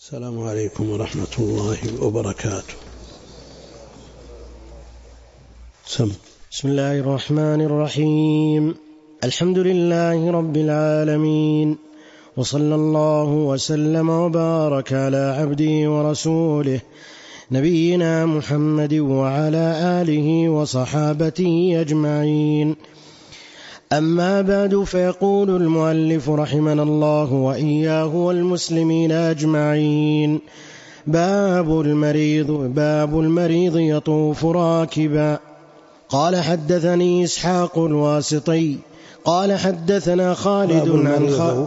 السلام عليكم ورحمة الله وبركاته. بسم الله الرحمن الرحيم. الحمد لله رب العالمين، وصلى الله وسلم وبارك على عبده ورسوله نبينا محمد وعلى آله وصحابته أجمعين. أما بعد، فيقول المؤلف رحمنا الله وإياه والمسلمين أجمعين: باب المريض يطوف راكبا. قال حدثني إسحاق الواسطي قال حدثنا خالد عن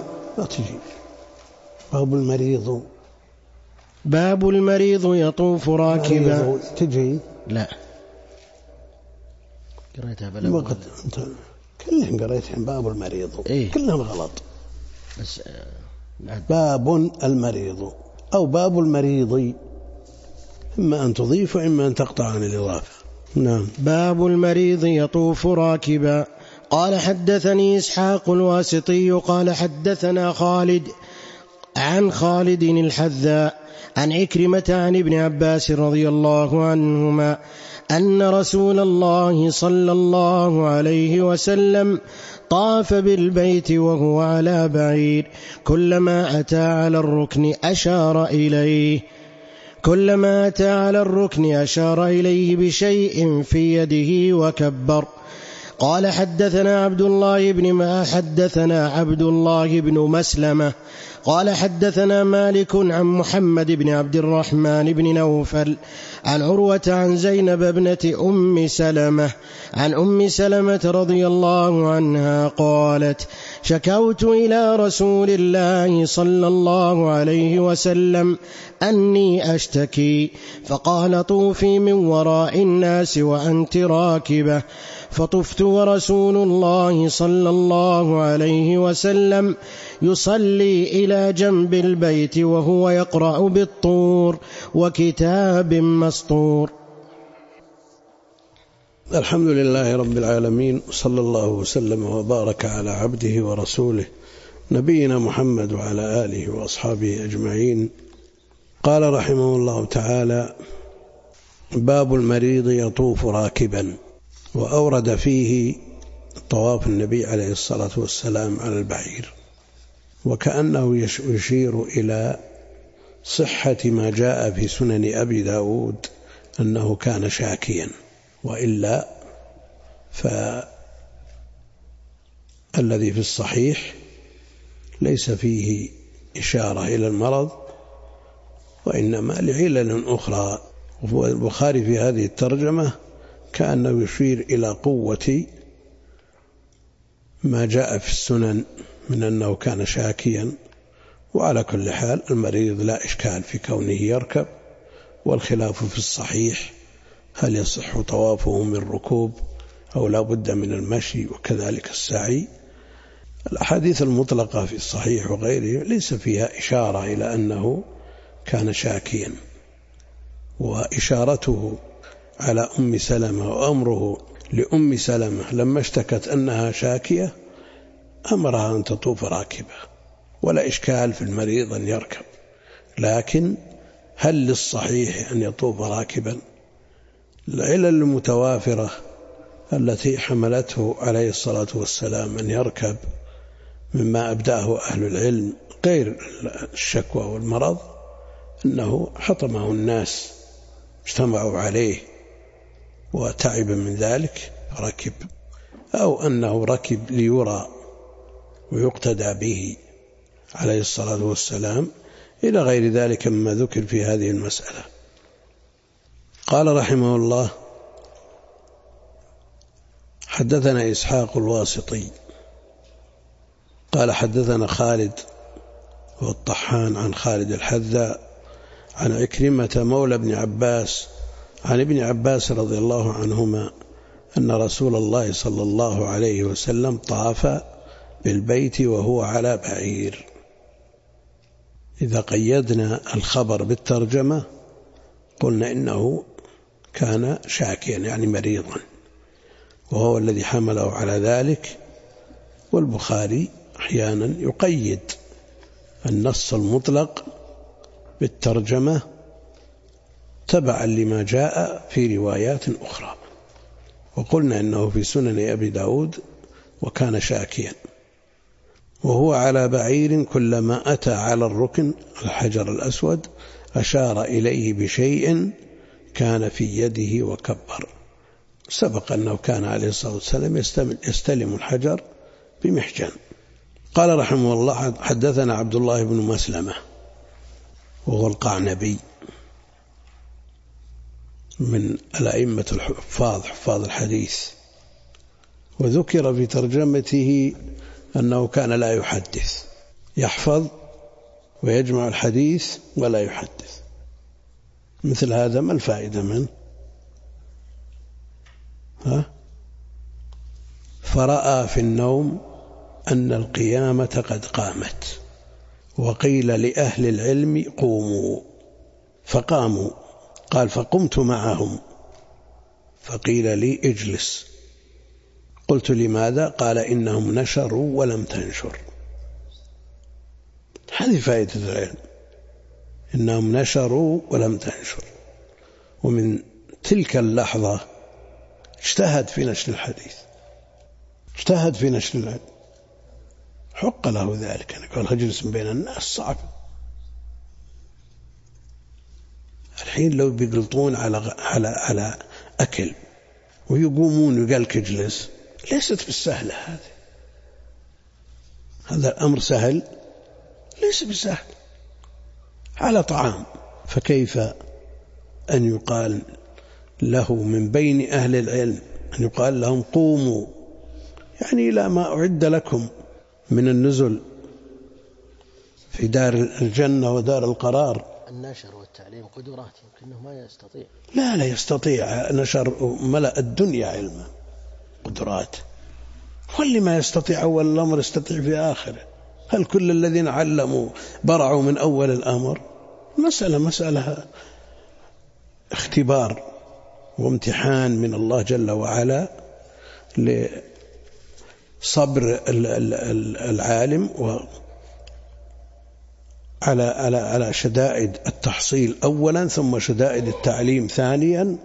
باب المريض يطوف راكبا. تجي لا قريتها بلا كلهم قريتهم باب المريض. إيه؟ كلهم غلط. بس باب المريض أو باب المريض، إما أن تضيف وإما أن تقطع عن الإضافة. نعم. باب المريض يطوف راكبا. قال حدثني إسحاق الواسطي قال حدثنا خالد عن خالد الحذاء عن عكرمة عن ابن عباس رضي الله عنهما أن رسول الله صلى الله عليه وسلم طاف بالبيت وهو على بعير، كلما أتى على الركن أشار إليه بشيء في يده وكبر. قال حدثنا عبد الله بن مسلمة قال حدثنا مالك عن محمد بن عبد الرحمن بن نوفل عن عروة عن زينب ابنة عن أم سلمة رضي الله عنها قالت: شكوت إلى رسول الله صلى الله عليه وسلم أني أشتكي، فقال: طوفي من وراء الناس وأنت راكبة. فطفت ورسول الله صلى الله عليه وسلم يصلي إلى جنب البيت وهو يقرأ بالطور وكتاب مسطور. الحمد لله رب العالمين، صلى الله وسلم وبارك على عبده ورسوله نبينا محمد وعلى آله وأصحابه أجمعين. قال رحمه الله تعالى: باب المريض يطوف راكبا. وأورد فيه طواف النبي عليه الصلاة والسلام على البعير، وكأنه يشير إلى صحة ما جاء في سنن أبي داود أنه كان شاكيا، وإلا فالذي في الصحيح ليس فيه إشارة إلى المرض، وإنما لعلل أخرى. والبخاري في هذه الترجمة كأنه يشير إلى قوة ما جاء في السنن من أنه كان شاكيا. وعلى كل حال المريض لا إشكال في كونه يركب، والخلاف في الصحيح هل يصح طوافه من ركوب أو لا بد من المشي، وكذلك السعي. الأحاديث المطلقة في الصحيح وغيره ليس فيها إشارة إلى أنه كان شاكيا. وإشارته على أم سلمة وأمره لأم سلمة لما اشتكت أنها شاكية أمرها أن تطوف راكبة، ولا إشكال في المريض أن يركب. لكن هل للصحيح أن يطوف راكبا؟ العلل المتوافرة التي حملته عليه الصلاة والسلام أن يركب مما أبدأه أهل العلم غير الشكوى والمرض، أنه حطمه الناس اجتمعوا عليه وتعب من ذلك ركب، أو أنه ركب ليرى ويقتدى به عليه الصلاة والسلام، إلى غير ذلك مما ذكر في هذه المسألة. قال رحمه الله: حدثنا إسحاق الواسطي قال حدثنا خالد والطحان عن خالد الحذاء عن عكرمة مولى ابن عباس عن ابن عباس رضي الله عنهما أن رسول الله صلى الله عليه وسلم طاف بالبيت وهو على بعير. إذا قيدنا الخبر بالترجمة قلنا إنه كان شاكيا يعني مريضا، وهو الذي حمله على ذلك. والبخاري أحيانا يقيد النص المطلق بالترجمة تبعا لما جاء في روايات أخرى. وقلنا إنه في سنن أبي داود وكان شاكيا، وهو على بعير كلما أتى على الركن الحجر الأسود أشار إليه بشيء كان في يده وكبر. سبق أنه كان عليه الصلاة والسلام يستلم الحجر بمحجن. قال رحمه الله: حدثنا عبد الله بن مسلمة وهو القعنبي من الأئمة حفاظ الحديث، وذكر في ترجمته أنه كان لا يحدث، يحفظ ويجمع الحديث ولا يحدث. مثل هذا ما الفائدة منه؟ فرأى في النوم أن القيامة قد قامت، وقيل لأهل العلم قوموا، فقاموا. قال: فقمت معهم، فقيل لي: اجلس. قلت: لماذا؟ قال: إنهم نشروا ولم تنشر. هذه فائدة العلم، إنهم نشروا ولم تنشر. ومن تلك اللحظة اجتهد في نشر الحديث، اجتهد في نشر العلم، حق له ذلك. أنا قال: اجلس بين الناس صعب. الحين لو بيقلطون على أكل ويقومون ويقالك اجلس، ليست بالسهلة هذا الأمر سهل؟ ليس بسهل على طعام. فكيف أن يقال له من بين أهل العلم، أن يقال لهم قوموا، يعني لا ما أعد لكم من النزل في دار الجنة ودار القرار. النشر والتعليم قدرات يمكنه ما يستطيع. لا يستطيع. نشر ملأ الدنيا علما، قدرات. واللي ما يستطيع أول الأمر يستطيع في آخره. هل كل الذين علموا برعوا من أول الأمر؟ مسألة اختبار وامتحان من الله جل وعلا لصبر العالم على شدائد التحصيل أولا، ثم شدائد التعليم ثانيا،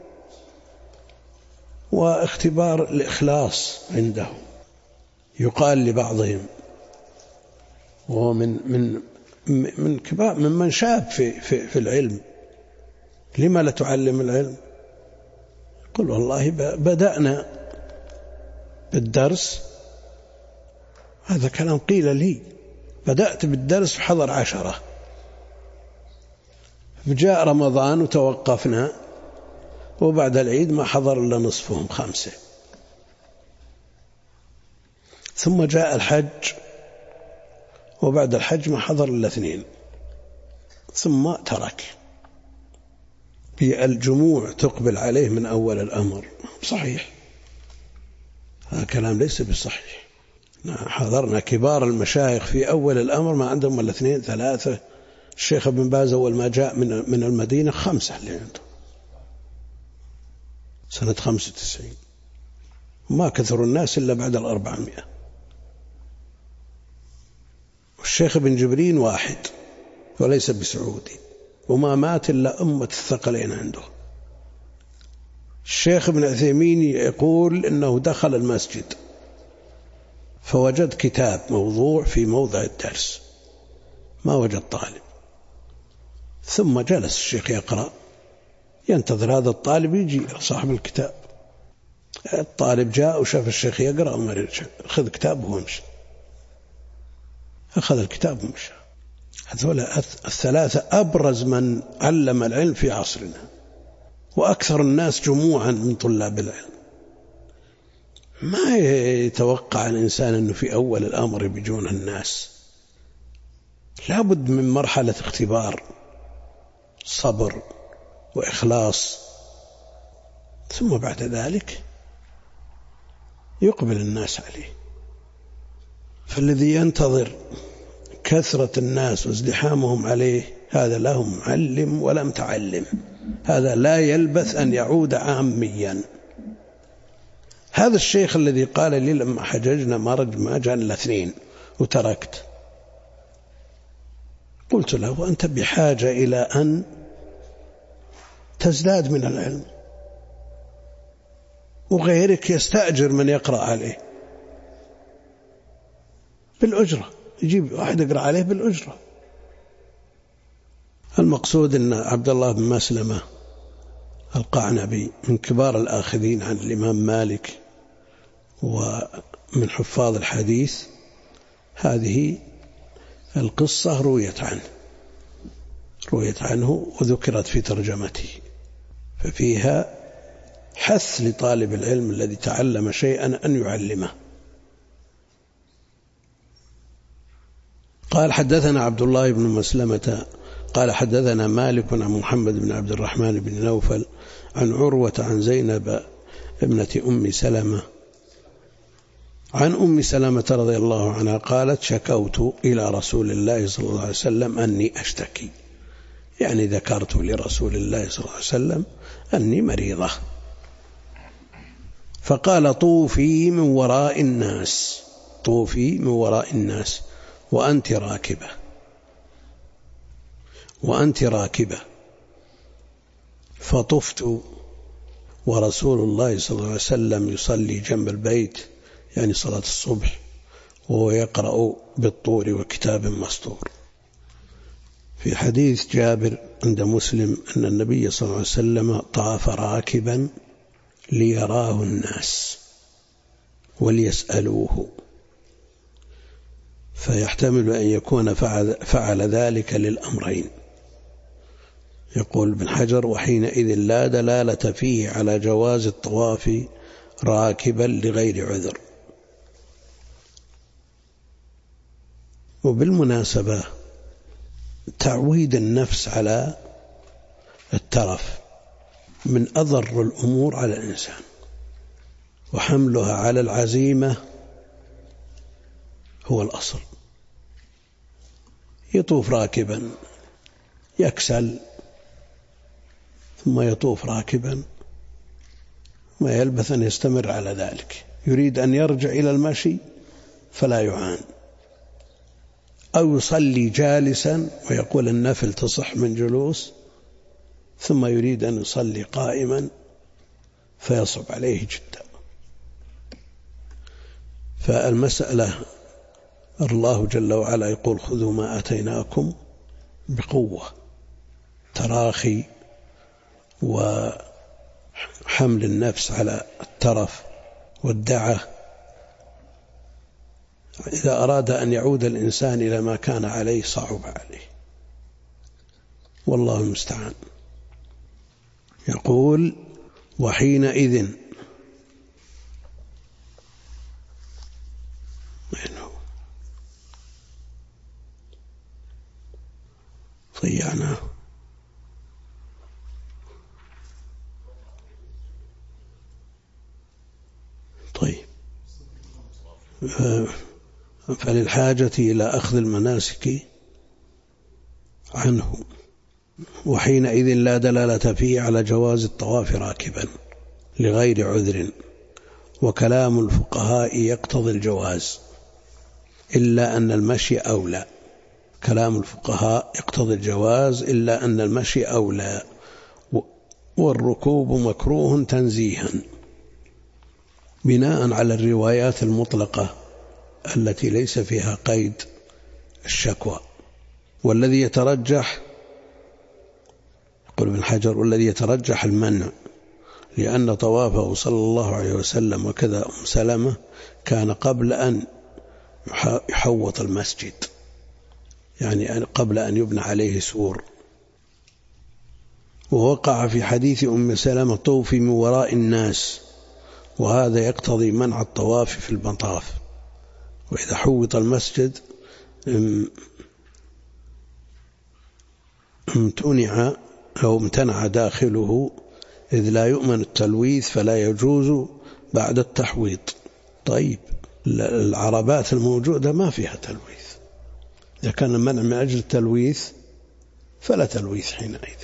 واختبار الإخلاص عنده. يقال لبعضهم وهو من كبار ممن شاب في العلم: لما لا تعلم العلم؟ قل: والله بدأنا بالدرس. هذا كلام قيل لي. بدأت بالدرس حضر 10، جاء رمضان وتوقفنا، وبعد العيد ما حضر إلا نصفهم 5، ثم جاء الحج، وبعد الحج ما حضر إلا 2، ثم ترك. الجموع تقبل عليه من أول الأمر صحيح، هذا كلام ليس بصحيح. حضرنا كبار المشايخ في أول الأمر ما عندهم إلا 2 3. الشيخ ابن باز أول ما جاء من المدينة 5 اللي عنده سنة 95، ما كثر الناس إلا بعد 400. والشيخ ابن جبرين 1 وليس بسعودي، وما مات إلا أمة الثقلين عنده. الشيخ ابن عثيمين يقول إنه دخل المسجد فوجد كتاب موضوع في موضع الدرس، ما وجد طالب، ثم جلس الشيخ يقرأ، ينتظر هذا الطالب يجي صاحب الكتاب. الطالب جاء وشاف الشيخ يقرأ وما رجع، أخذ كتابه ومشى، أخذ الكتاب ومشى. هذول 3 أبرز من علم العلم في عصرنا، وأكثر الناس جموعا من طلاب العلم. ما يتوقع الإنسان أنه في أول الأمر بيجون الناس، لابد من مرحلة اختبار، صبر وإخلاص، ثم بعد ذلك يقبل الناس عليه. فالذي ينتظر كثرة الناس وازدحامهم عليه هذا له معلم ولم تعلم، هذا لا يلبث أن يعود عاميا. هذا الشيخ الذي قال لي لما حججنا ما جاء إلا 2 وتركت، قلت له أنت بحاجة إلى أن تزداد من العلم، وغيرك يستأجر من يقرأ عليه بالأجرة، يجيب واحد يقرأ عليه بالأجرة. المقصود أن عبد الله بن مسلمة القعنبي من كبار الآخذين عن الإمام مالك ومن حفاظ الحديث. هذه القصة رويت عنه وذكرت في ترجمته، ففيها حث لطالب العلم الذي تعلم شيئا أن يعلمه. قال حدثنا عبد الله بن مسلمة قال حدثنا مالك عن محمد بن عبد الرحمن بن نوفل عن عروة عن زينب ابنة أم سلمة عن أم سلمة رضي الله عنها قالت شكوت إلى رسول الله صلى الله عليه وسلم أني أشتكي، يعني ذكرت لرسول الله صلى الله عليه وسلم أني مريضة، فقال طوفي من وراء الناس وأنت راكبة. فطفت ورسول الله صلى الله عليه وسلم يصلي جنب البيت، يعني صلاة الصبح، وهو يقرأ بالطور وكتاب مسطور. في حديث جابر عند مسلم أن النبي صلى الله عليه وسلم طاف راكبا ليراه الناس وليسألوه، فيحتمل أن يكون فعل ذلك للأمرين. يقول ابن حجر وحينئذ لا دلالة فيه على جواز الطواف راكبا لغير عذر. وبالمناسبة تعويد النفس على الترف من أضر الأمور على الإنسان، وحملها على العزيمة هو الأصل. يطوف راكبا يكسل، ثم يطوف راكبا ما يلبث أن يستمر على ذلك، يريد أن يرجع إلى المشي فلا يعان، أو يصلي جالسا ويقول النفل تصح من جلوس، ثم يريد أن يصلي قائما فيصعب عليه جدا. فالمسألة الله جل وعلا يقول خذوا ما آتيناكم بقوة، تراخي وحمل النفس على الترف والدعة إذا أراد أن يعود الإنسان إلى ما كان عليه صعب عليه، والله المستعان. يقول وحينئذ ضيعناه. طيب، فللحاجة إلى أخذ المناسك عنه. وحينئذ لا دلالة فيه على جواز الطواف راكبا لغير عذر، وكلام الفقهاء يقتضي الجواز إلا أن المشي أولى. كلام الفقهاء يقتضي الجواز إلا أن المشي أولى، والركوب مكروه تنزيها بناء على الروايات المطلقة التي ليس فيها قيد الشكوى. والذي يترجح، يقول ابن حجر، والذي يترجح المنع، لأن طوافه صلى الله عليه وسلم وكذا أم سلمة كان قبل أن يحوط المسجد، يعني قبل أن يبنى عليه سور. ووقع في حديث أم سلمة طوفي من وراء الناس، وهذا يقتضي منع الطواف في المطاف. وإذا حوط المسجد امتنع أو امتنع داخله، إذ لا يؤمن التلويث فلا يجوز بعد التحويط. طيب، العربات الموجودة ما فيها تلويث، إذا كان المنع من أجل التلويث فلا تلويث حينئذ،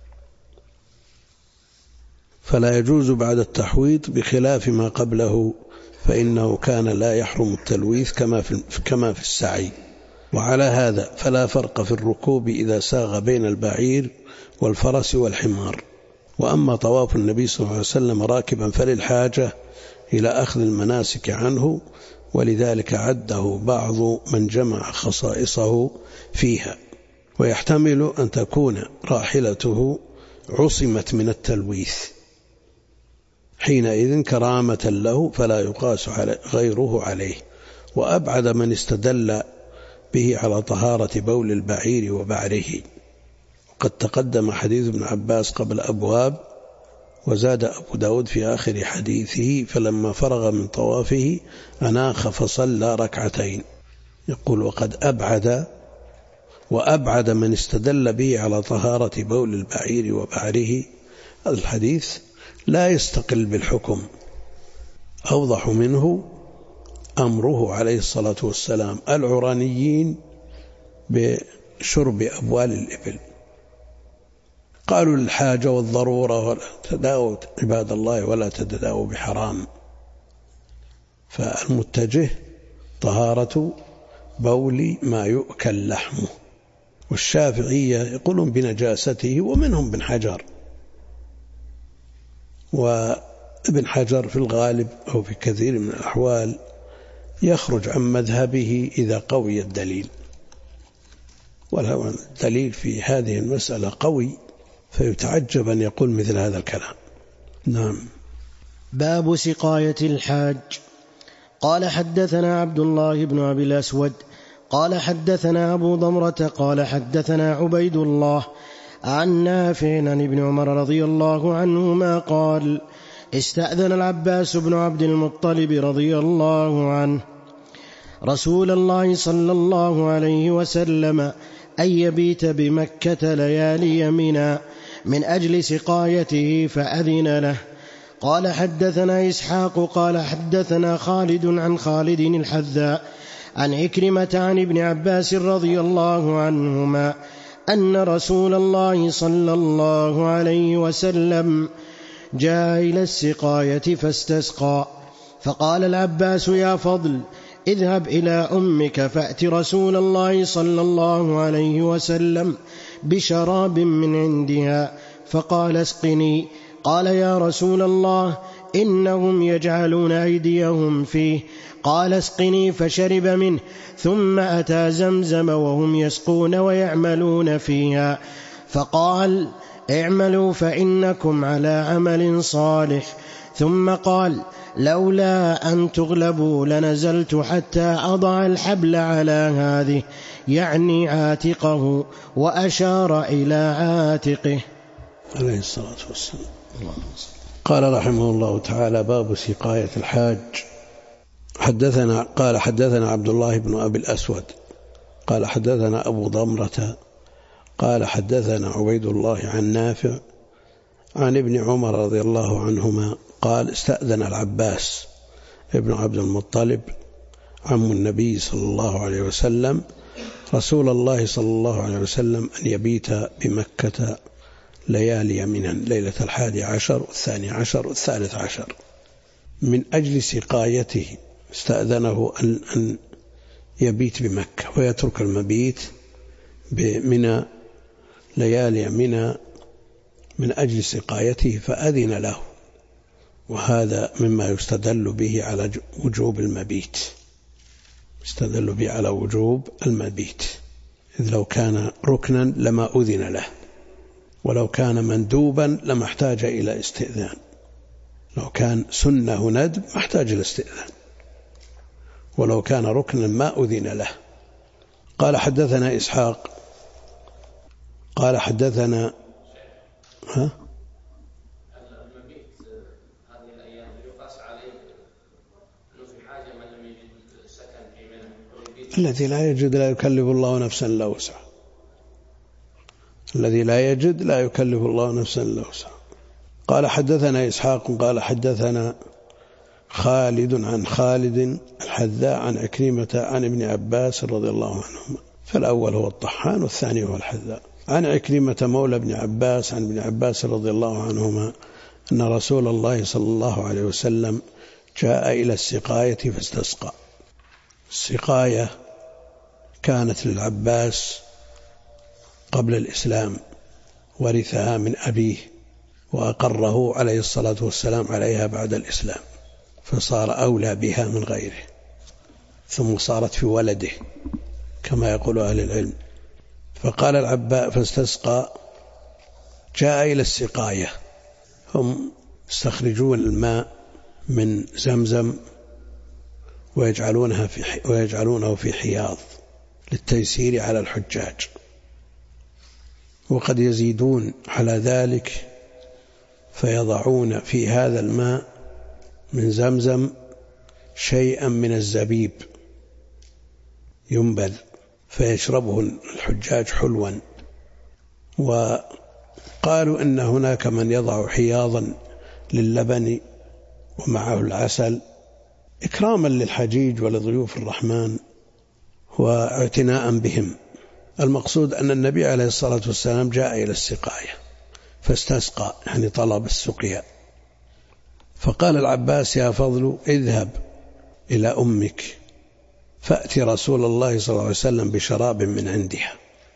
فلا يجوز بعد التحويط، بخلاف ما قبله فإنه كان لا يحرم التلويث كما في السعي، وعلى هذا فلا فرق في الركوب إذا ساغ بين البعير والفرس والحمار. وأما طواف النبي صلى الله عليه وسلم راكبا فللحاجة إلى أخذ المناسك عنه، ولذلك عده بعض من جمع خصائصه فيها. ويحتمل أن تكون راحلته عصمت من التلويث، حينئذ كرامة له فلا يقاس غيره عليه. وأبعد من استدل به على طهارة بول البعير وبعره، وقد تقدم حديث ابن عباس قبل أبواب، وزاد أبو داود في آخر حديثه فلما فرغ من طوافه أناخ فصلى ركعتين. يقول وأبعد من استدل به على طهارة بول البعير وبعره، الحديث لا يستقل بالحكم، أوضح منه أمره عليه الصلاة والسلام العرانيين بشرب أبوال الإبل. قالوا للحاجة والضرورة ولا تداووا عباد الله ولا تتداووا بحرام، فالمتجه طهارة بول ما يؤكل لحمه. والشافعية يقولون بنجاسته، ومنهم ابن حجر، وابن حجر في الغالب أو في كثير من الأحوال يخرج عن مذهبه إذا قوي الدليل، والدليل في هذه المسألة قوي، فيتعجب أن يقول مثل هذا الكلام. نعم. باب سقاية الحاج. قال حدثنا عبد الله بن أبي الأسود قال حدثنا أبو ضمرة قال حدثنا عبيد الله عن نافع عن ابن عمر رضي الله عنهما قال استأذن العباس بن عبد المطلب رضي الله عنه رسول الله صلى الله عليه وسلم أن يبيت بمكة ليالي منى من أجل سقايته فأذن له. قال حدثنا إسحاق قال حدثنا خالد عن خالد الحذاء عن عكرمة عن ابن عباس رضي الله عنهما أن رسول الله صلى الله عليه وسلم جاء إلى السقاية فاستسقى، فقال العباس يا فضل اذهب إلى أمك فأت رسول الله صلى الله عليه وسلم بشراب من عندها، فقال اسقني. قال يا رسول الله إنهم يجعلون أيديهم فيه. قال اسقني، فشرب منه، ثم أتى زمزم وهم يسقون ويعملون فيها، فقال اعملوا فإنكم على عمل صالح. ثم قال لولا أن تغلبوا لنزلت حتى أضع الحبل على هذه، يعني عاتقه، وأشار إلى عاتقه عليه الصلاة والسلام. قال رحمه الله تعالى باب سقاية الحاج. قال حدثنا عبد الله بن أبي الأسود قال حدثنا أبو ضمرة قال حدثنا عبيد الله عن نافع عن ابن عمر رضي الله عنهما قال استأذن العباس ابن عبد المطلب عم النبي صلى الله عليه وسلم رسول الله صلى الله عليه وسلم أن يبيت بمكة ليالي منى، ليلة 11 و12 و13 من أجل سقايته. استأذنه أن يبيت بمكة ويترك المبيت بمنى ليالي منى من أجل سقايته، فأذن له. وهذا مما يستدل به على وجوب المبيت، يستدل به على وجوب المبيت، إذ لو كان ركنا لما أذن له، ولو كان مندوبا لما احتاج إلى استئذان، لو كان سنة ندب ما احتاج إلى استئذان، ولو كان ركنا ما أذن له. قال حدثنا إسحاق قال حدثنا الذي لا يجد لا يكلف الله نفسا إلا وسعها، الذي لا يجد لا يكلف الله نفسا إلا وسعها. قال حدثنا إسحاق قال حدثنا خالد عن خالد الحذاء عن عكرمة عن ابن عباس رضي الله عنهما، فالأول هو الطحان والثاني هو الحذاء. عن عكرمة مولى ابن عباس عن ابن عباس رضي الله عنهما أن رسول الله صلى الله عليه وسلم جاء إلى السقاية فاستسقى. السقاية كانت للعباس قبل الإسلام، ورثها من أبيه وأقره عليه الصلاة والسلام عليها بعد الإسلام، فصار أولى بها من غيره، ثم صارت في ولده كما يقول أهل العلم. فقال العباس فاستسقى، جاء إلى السقاية، هم يستخرجون الماء من زمزم ويجعلونه في حياض للتيسير على الحجاج، وقد يزيدون على ذلك فيضعون في هذا الماء من زمزم شيئا من الزبيب ينبذ فيشربه الحجاج حلوا. وقالوا إن هناك من يضع حياضا للبن ومعه العسل إكراما للحجيج ولضيوف الرحمن واعتناء بهم. المقصود أن النبي عليه الصلاة والسلام جاء إلى السقاية فاستسقى، يعني طلب السقيا. فقال العباس: يا فضل اذهب إلى أمك فأتي رسول الله صلى الله عليه وسلم بشراب من عندها،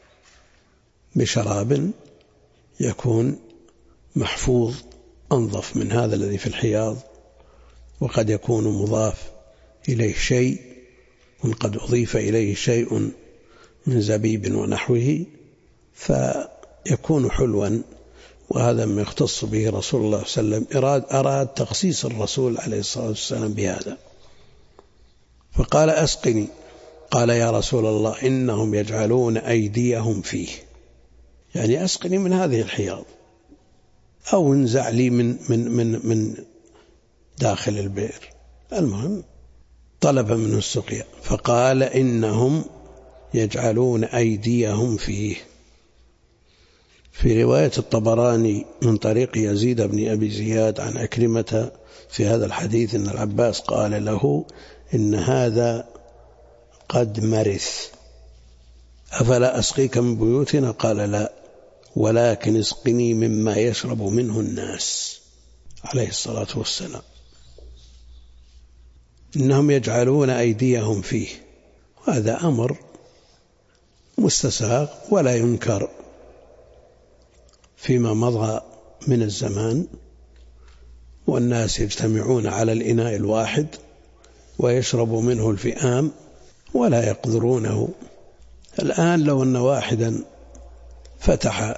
بشراب يكون محفوظ أنظف من هذا الذي في الحياض، وقد يكون مضاف إليه شيء وقد أضيف إليه شيء من زبيب ونحوه فيكون حلوا. وهذا ما يختص به رسول الله صلى الله عليه وسلم، أراد تخصيص الرسول عليه الصلاة والسلام بهذا. فقال: أسقني. قال: يا رسول الله إنهم يجعلون أيديهم فيه، يعني أسقني من هذه الحياض أو انزع لي من داخل البئر. المهم طلب منه السقيا، فقال: إنهم يجعلون أيديهم فيه. في رواية الطبراني من طريق يزيد بن أبي زياد عن عكرمة في هذا الحديث إن العباس قال له: إن هذا قد مرث، أفلا أسقيك من بيوتنا؟ قال: لا، ولكن اسقني مما يشرب منه الناس، عليه الصلاة والسلام. إنهم يجعلون أيديهم فيه، هذا أمر مستساغ ولا ينكر فيما مضى من الزمان، والناس يجتمعون على الإناء الواحد ويشرب منه الفئام ولا يقدرونه. الآن لو أن واحدا فتح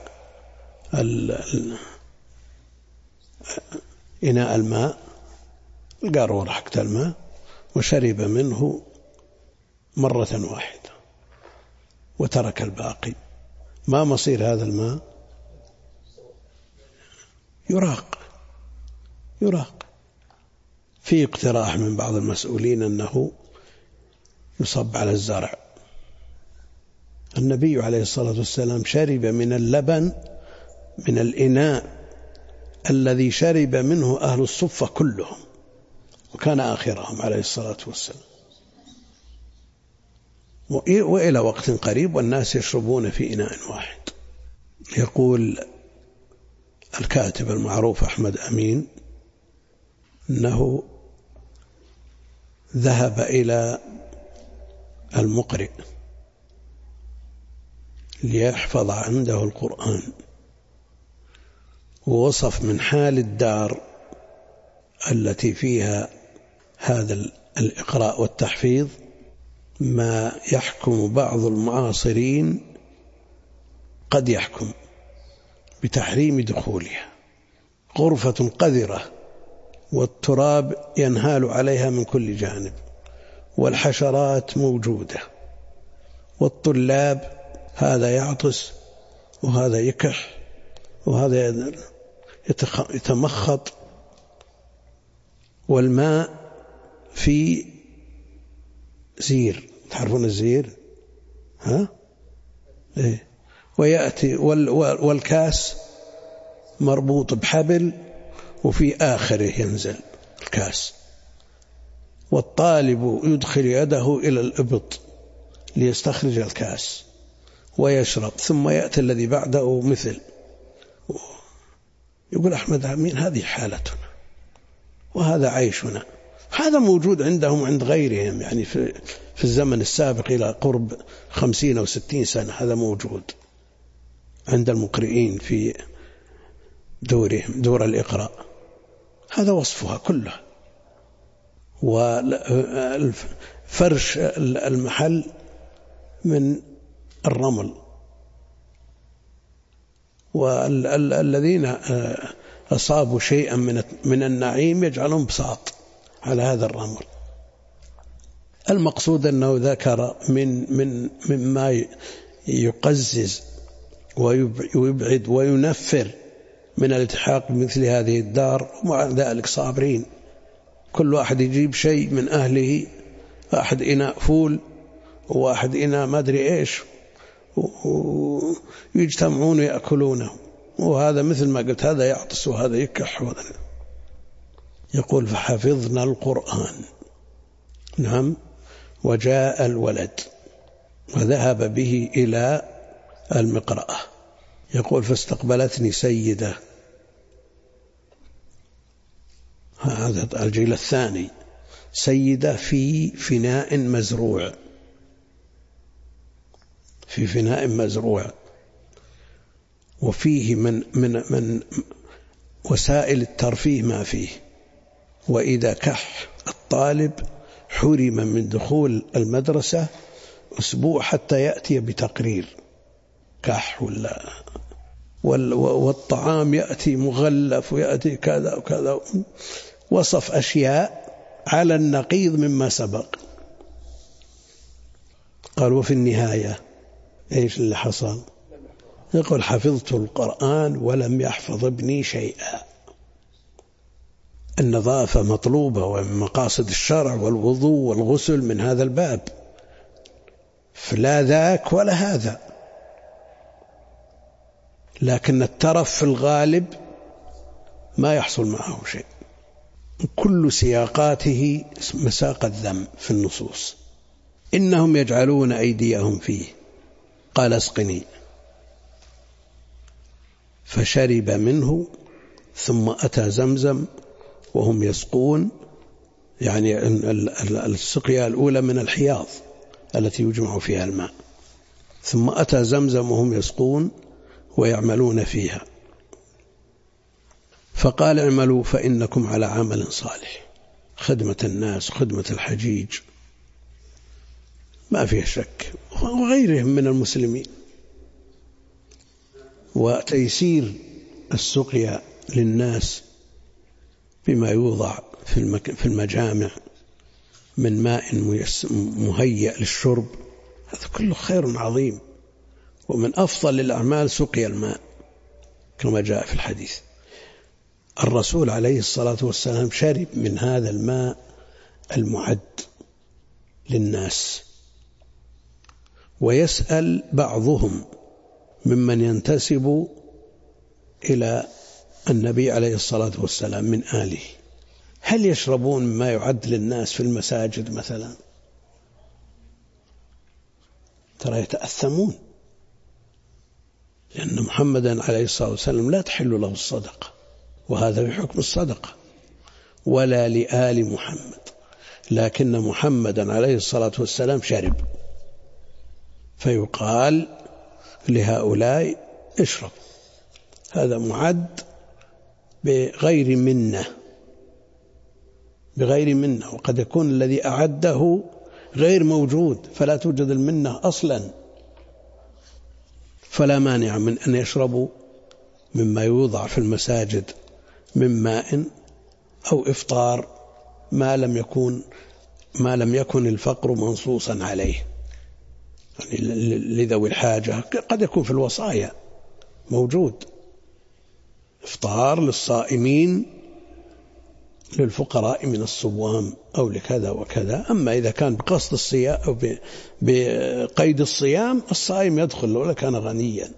إناء الماء، القارورة حقت الماء، وشرب منه مرة واحدة وترك الباقي، ما مصير هذا الماء؟ يراق. في اقتراح من بعض المسؤولين أنه يصب على الزرع. النبي عليه الصلاة والسلام شرب من اللبن من الإناء الذي شرب منه أهل الصفة كلهم، وكان آخرهم عليه الصلاة والسلام، وإلى وقت قريب والناس يشربون في إناء واحد. يقول الكاتب المعروف أحمد أمين أنه ذهب إلى المقرئ ليحفظ عنده القرآن، ووصف من حال الدار التي فيها هذا الإقراء والتحفيظ ما يحكم بعض المعاصرين، قد يحكم بتحريم دخولها. غرفة قذرة والتراب ينهال عليها من كل جانب، والحشرات موجودة، والطلاب هذا يعطس وهذا يكح وهذا يتمخط، والماء في زير، تعرفون الزير؟ ها؟ إيه؟ ويأتي والكاس مربوط بحبل وفي آخره ينزل الكاس، والطالب يدخل يده إلى الإبط ليستخرج الكاس ويشرب، ثم يأتي الذي بعده مثل. يقول أحمد أمين: هذه حالتنا وهذا عيشنا، هذا موجود عندهم وعند غيرهم، يعني في الزمن السابق إلى قرب 50 أو 60 سنة هذا موجود عند المقرئين في دورهم، دور الإقراء، هذا وصفها كلها. وفرش المحل من الرمل، والذين أصابوا شيئا من النعيم يجعلون بساط على هذا الرمل. المقصود أنه ذكر مما يقزز ويبعد وينفر من الالتحاق بمثل هذه الدار، ومع ذلك صابرين، كل واحد يجيب شيء من أهله، واحد إناء فول وواحد إناء ما أدري إيش، ويجتمعون ويأكلونه، وهذا مثل ما قلت هذا يعطس وهذا يكح. يقول فحفظنا القرآن. نعم. وجاء الولد وذهب به إلى المقرأة. يقول فاستقبلتني سيدة، هذا الجيل الثاني، سيدة في فناء مزروع، في فناء مزروع، وفيه من وسائل الترفيه ما فيه. وإذا كح الطالب حرم من دخول المدرسة أسبوع حتى يأتي بتقرير كح والطعام يأتي مغلف ويأتي كذا وكذا، وصف أشياء على النقيض مما سبق. قال وفي النهاية إيش اللي حصل؟ يقول حفظت القرآن ولم يحفظ ابني شيئا. النظافة مطلوبة ومن مقاصد الشرع والوضوء والغسل من هذا الباب، فلا ذاك ولا هذا، لكن الترف في الغالب ما يحصل معه شيء. كل سياقاته مساق الذم في النصوص. إنهم يجعلون أيديهم فيه، قال اسقني، فشرب منه ثم أتى زمزم وهم يسقون، يعني السقيا الأولى من الحياض التي يجمع فيها الماء، ثم أتى زمزم وهم يسقون ويعملون فيها، فقال اعملوا فإنكم على عمل صالح. خدمة الناس، خدمة الحجيج ما فيه شك، وغيرهم من المسلمين، وتيسير السقيا للناس بما يوضع في المجامع من ماء مهيأ للشرب، هذا كله خير عظيم، ومن أفضل الأعمال سقيا الماء كما جاء في الحديث. الرسول عليه الصلاة والسلام شرب من هذا الماء المعد للناس، ويسأل بعضهم ممن ينتسب إلى النبي عليه الصلاة والسلام من آله هل يشربون مما يعد للناس في المساجد مثلا؟ ترى يتأثمون، لأن محمدا عليه الصلاة والسلام لا تحل له الصدقة، وهذا بحكم الصدقة، ولا لآل محمد، لكن محمدا عليه الصلاة والسلام شرب، فيقال لهؤلاء اشرب، هذا معد بغير منة، بغير منة، وقد يكون الذي أعده غير موجود فلا توجد المنة أصلا، فلا مانع من أن يشربوا مما يوضع في المساجد من ماء أو إفطار ما لم يكن الفقر منصوصا عليه، يعني لذوي الحاجة قد يكون في الوصايا موجود إفطار للصائمين للفقراء من الصوام أو لكذا وكذا. أما إذا كان بقصد الصيام أو بقيد الصيام الصائم يدخل لو كان غنيا.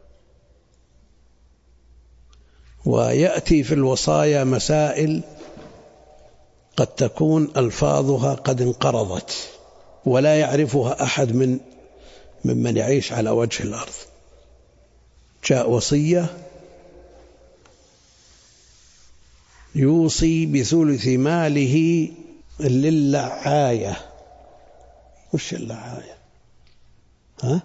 ويأتي في الوصايا مسائل قد تكون ألفاظها قد انقرضت ولا يعرفها أحد ممن يعيش على وجه الأرض. جاء وصية يوصي بثلث ماله للعاية. وش اللعاية؟ ها؟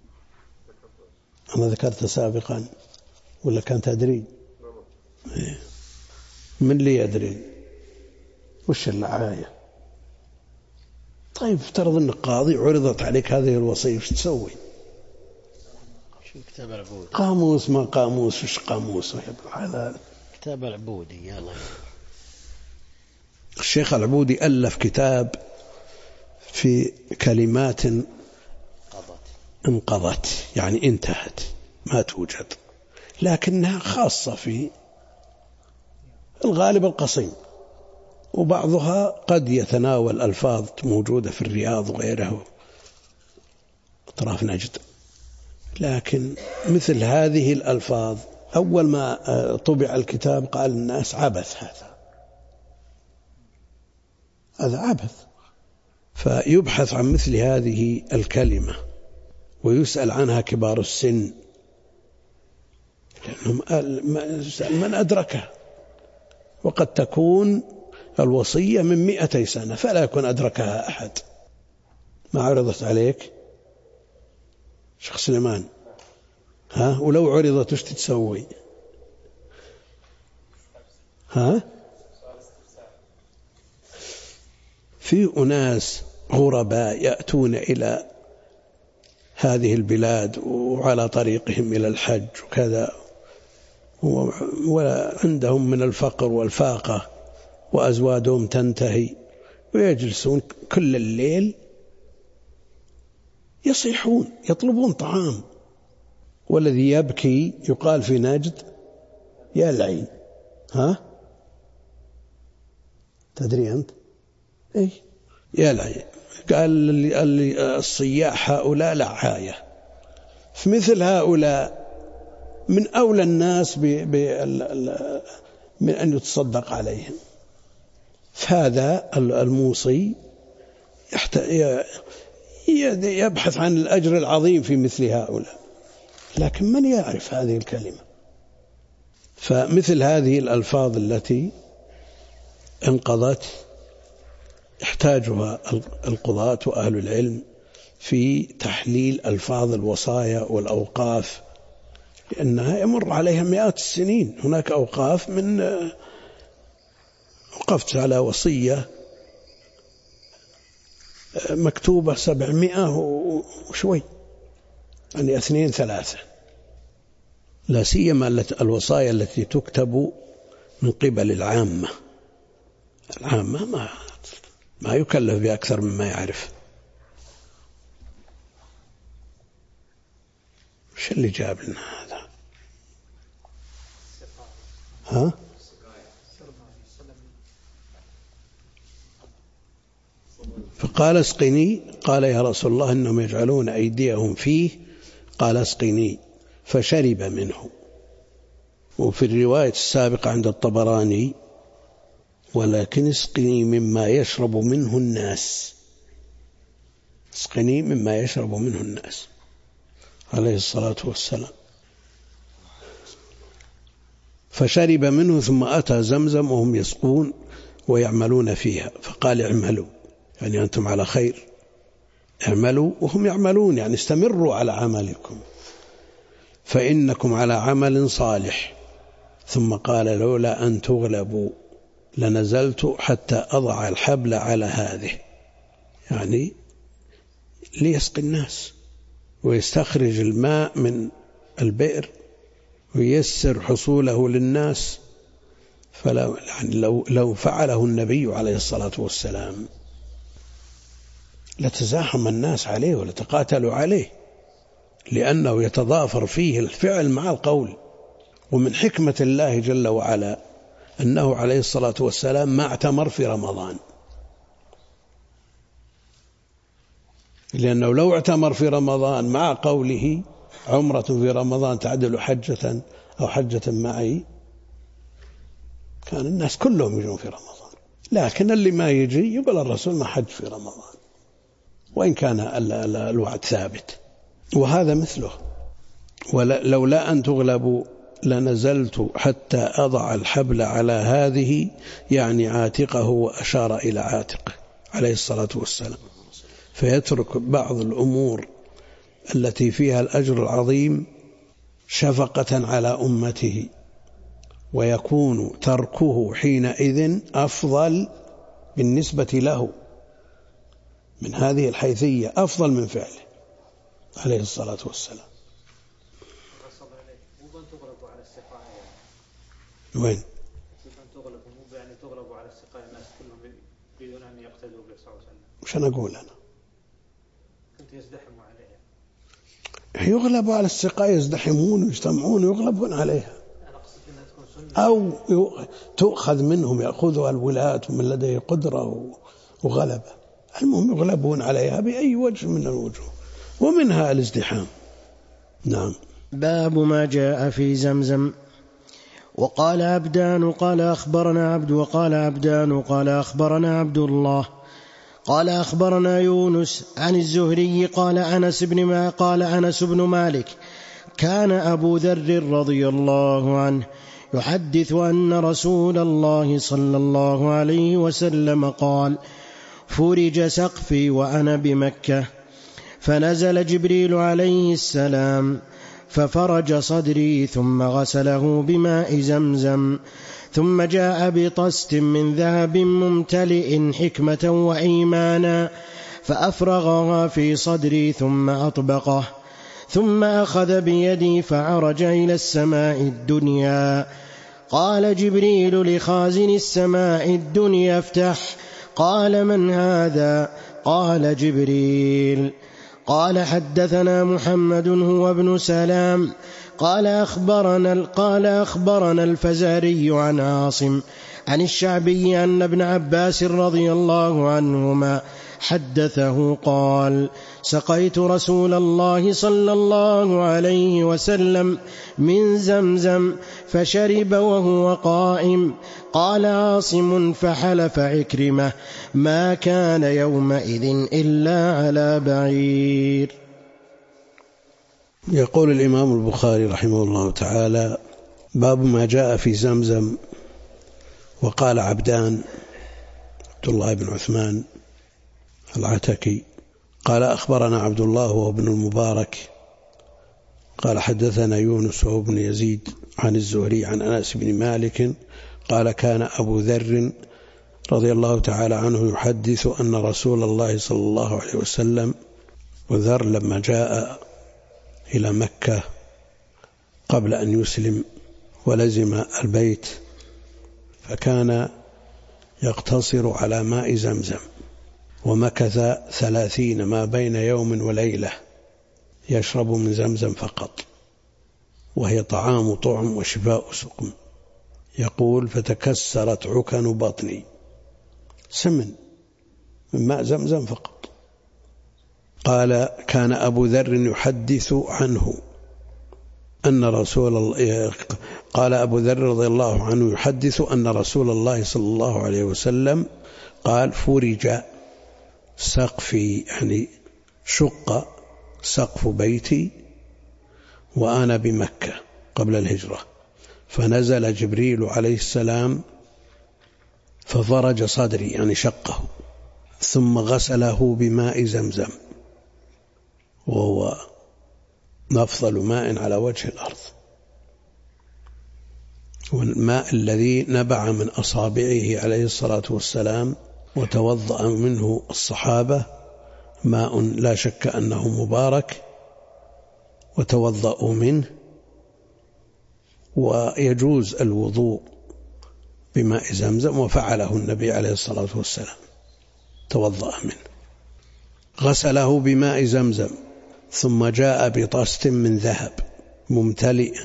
أنا ذكرت سابقا ولا كان تدري؟ من اللي يدري وش اللعاية؟ طيب افترض أنك قاضي عرضت عليك هذه الوصية، وش تسوي؟ كتاب العبودي. قاموس ما قاموس، وش قاموس يا ابن الحلال؟ كتاب العبودي. يلا. الشيخ العبودي ألف كتاب في كلمات انقضت، يعني انتهت ما توجد، لكنها خاصة في الغالب القصيم، وبعضها قد يتناول ألفاظ موجودة في الرياض وغيره أطراف نجد. لكن مثل هذه الألفاظ أول ما طبع الكتاب قال الناس عبث، هذا عبث. فيبحث عن مثل هذه الكلمة ويسأل عنها كبار السن، لأنهم من أدركها، وقد تكون الوصية من 200 سنة فلا يكون أدركها أحد. ما عرضت عليك شيخ سليمان؟ ها؟ ولو عرضت وش تسوي؟ ها؟ في أناس غرباء يأتون إلى هذه البلاد وعلى طريقهم إلى الحج وكذا، وعندهم من الفقر والفاقة وأزوادهم تنتهي، ويجلسون كل الليل يصيحون يطلبون طعام، والذي يبكي يقال في نجد يلعي. ها؟ تدري أنت؟ إيه يلعي. قال الصياح هؤلاء لعاية. فمثل هؤلاء من أولى الناس من أن يتصدق عليهم. فهذا الموصي يبحث عن الأجر العظيم في مثل هؤلاء، لكن من يعرف هذه الكلمة؟ فمثل هذه الألفاظ التي انقضت يحتاجها القضاة وأهل العلم في تحليل ألفاظ الوصايا والأوقاف، لأنها يمر عليها مئات السنين. هناك أوقاف من وقفت على وصية مكتوبة 700 وشوي، يعني 2 3، لا سيما الوصايا التي تكتب من قبل العامة ما يكلف بأكثر مما يعرف. وش اللي جاب لنا هذا؟ ها؟ فقال اسقني، قال يا رسول الله إنهم يجعلون أيديهم فيه، قال اسقني فشرب منه. وفي الرواية السابقة عند الطبراني ولكن اسقني مما يشرب منه الناس، اسقني مما يشرب منه الناس عليه الصلاة والسلام. فشرب منه ثم أتى زمزم وهم يسقون ويعملون فيها، فقال اعملوا، يعني أنتم على خير، اعملوا وهم يعملون، يعني استمروا على عملكم فإنكم على عمل صالح. ثم قال لولا أن تغلبوا لنزلت حتى أضع الحبل على هذه، يعني ليسقي الناس ويستخرج الماء من البئر وييسر حصوله للناس. لو فعله النبي عليه الصلاة والسلام لتزاحم الناس عليه ولتقاتلوا عليه، لأنه يتضافر فيه الفعل مع القول. ومن حكمة الله جل وعلا أنه عليه الصلاة والسلام ما اعتمر في رمضان، لأنه لو اعتمر في رمضان مع قوله عمرة في رمضان تعدل حجة أو حجة معي، كان الناس كلهم يجون في رمضان. لكن اللي ما يجي يقول الرسول ما حج في رمضان، وإن كان الوعد ثابت. وهذا مثله، ولولا أن تغلبوا لنزلت حتى أضع الحبل على هذه، يعني عاتقه، وأشار إلى عاتقه عليه الصلاة والسلام. فيترك بعض الأمور التي فيها الأجر العظيم شفقة على أمته، ويكون تركه حينئذ أفضل بالنسبة له من هذه الحيثية، أفضل من فعله عليه الصلاة والسلام. وين؟ تغلب على السقاية الناس كلهم يريدون أن يقتدوا به صلى الله عليه وسلم. وش أنا أقول أنا؟ كنت يزدحموا عليها. يغلب على السقاية، يزدحمون ويجتمعون ويغلبون عليها، أو تؤخذ منهم، يأخذها الولاة من لديه قدرة وغلبة. المهم يغلبون عليها بأي وجه من الوجوه، ومنها الازدحام. نعم. باب ما جاء في زمزم. وقال عبدان قال أخبرنا عبد، وقال عبدان قال أخبرنا عبد الله قال أخبرنا يونس عن الزهري قال أنس بن مالك كان أبو ذر رضي الله عنه يحدث أن رسول الله صلى الله عليه وسلم قال: فرج سقفي وأنا بمكة، فنزل جبريل عليه السلام ففرج صدري ثم غسله بماء زمزم، ثم جاء بطست من ذهب ممتلئ حكمة وإيمانا فأفرغها في صدري ثم أطبقه، ثم أخذ بيدي فعرج إلى السماء الدنيا. قال جبريل لخازن السماء الدنيا: افتح. قال: من هذا؟ قال: جبريل. قال: حدثنا محمد هو ابن سلام قال أخبرنا الفزاري عن عاصم عن الشعبي أن ابن عباس رضي الله عنهما حدثه قال: سقيت رسول الله صلى الله عليه وسلم من زمزم فشرب وهو قائم. قال عاصم: فحلف عكرمة: ما كان يومئذ إلا على بعير. يقول الإمام البخاري رحمه الله تعالى: باب ما جاء في زمزم. وقال عبدان عبد الله بن عثمان العتكي قال: أخبرنا عبد الله وهو ابن المبارك قال: حدثنا يونس وهو ابن يزيد عن الزهري عن أنس بن مالك قال: كان أبو ذر رضي الله تعالى عنه يحدث أن رسول الله صلى الله عليه وسلم، وذر لما جاء إلى مكة قبل أن يسلم ولزم البيت، فكان يقتصر على ماء زمزم، ومكث 30 ما بين يوم وليلة يشرب من زمزم فقط، وهي طعام طعم وشفاء سقم. يقول: فتكسرت عكن بطني، سمن من ماء زمزم فقط. قال: كان أبو ذر يحدث عنه أن رسول الله، قال أبو ذر رضي الله عنه يحدث أن رسول الله صلى الله عليه وسلم قال: فرج سقفي، يعني شق سقف بيتي وأنا بمكة قبل الهجرة، فنزل جبريل عليه السلام ففرج صدري، يعني شقه، ثم غسله بماء زمزم، وهو أفضل ماء على وجه الأرض، والماء الذي نبع من أصابعه عليه الصلاة والسلام وتوضأ منه الصحابة ماء لا شك أنه مبارك، وتوضأوا منه، ويجوز الوضوء بماء زمزم، وفعله النبي عليه الصلاة والسلام، توضأ منه، غسله بماء زمزم، ثم جاء بطست من ذهب ممتلئ،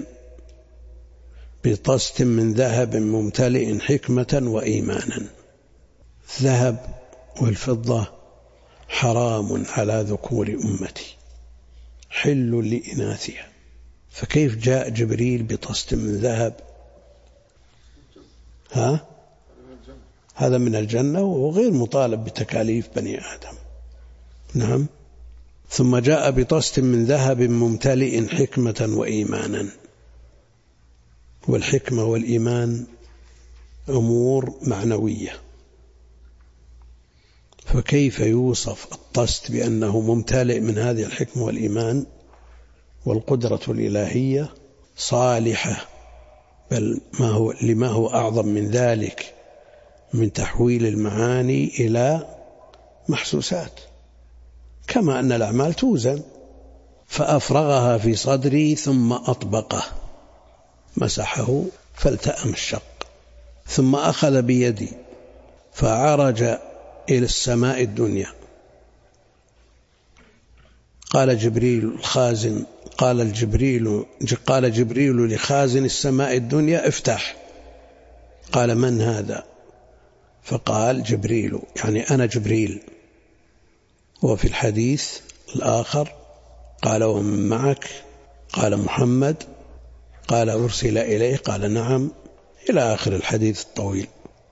بطست من ذهب ممتلئ حكمة وإيمانا. الذهب والفضة حرام على ذكور أمتي، حل لإناثها، فكيف جاء جبريل بطست من ذهب؟ هذا من الجنة، وغير مطالب بتكاليف بني آدم. نعم. ثم جاء بطست من ذهب ممتلئ حكمة وإيمانا. والحكمة والإيمان أمور معنوية، فكيف يوصف الطست بأنه ممتلئ من هذه الحكمة والإيمان والقدرة الإلهية صالحة، بل لما هو أعظم من ذلك من تحويل المعاني إلى محسوسات، كما أن الأعمال توزن. فأفرغها في صدري ثم أطبقه، مسحه فالتأم الشق، ثم أخذ بيدي فعرج إلى السماء الدنيا. قال جبريل لخازن السماء الدنيا: افتح. قال: من هذا؟ فقال: جبريل، يعني أنا جبريل. وفي الحديث الآخر قال: ومن معك؟ قال: محمد. قال: أرسل إليه؟ قال: نعم، إلى آخر الحديث الطويل.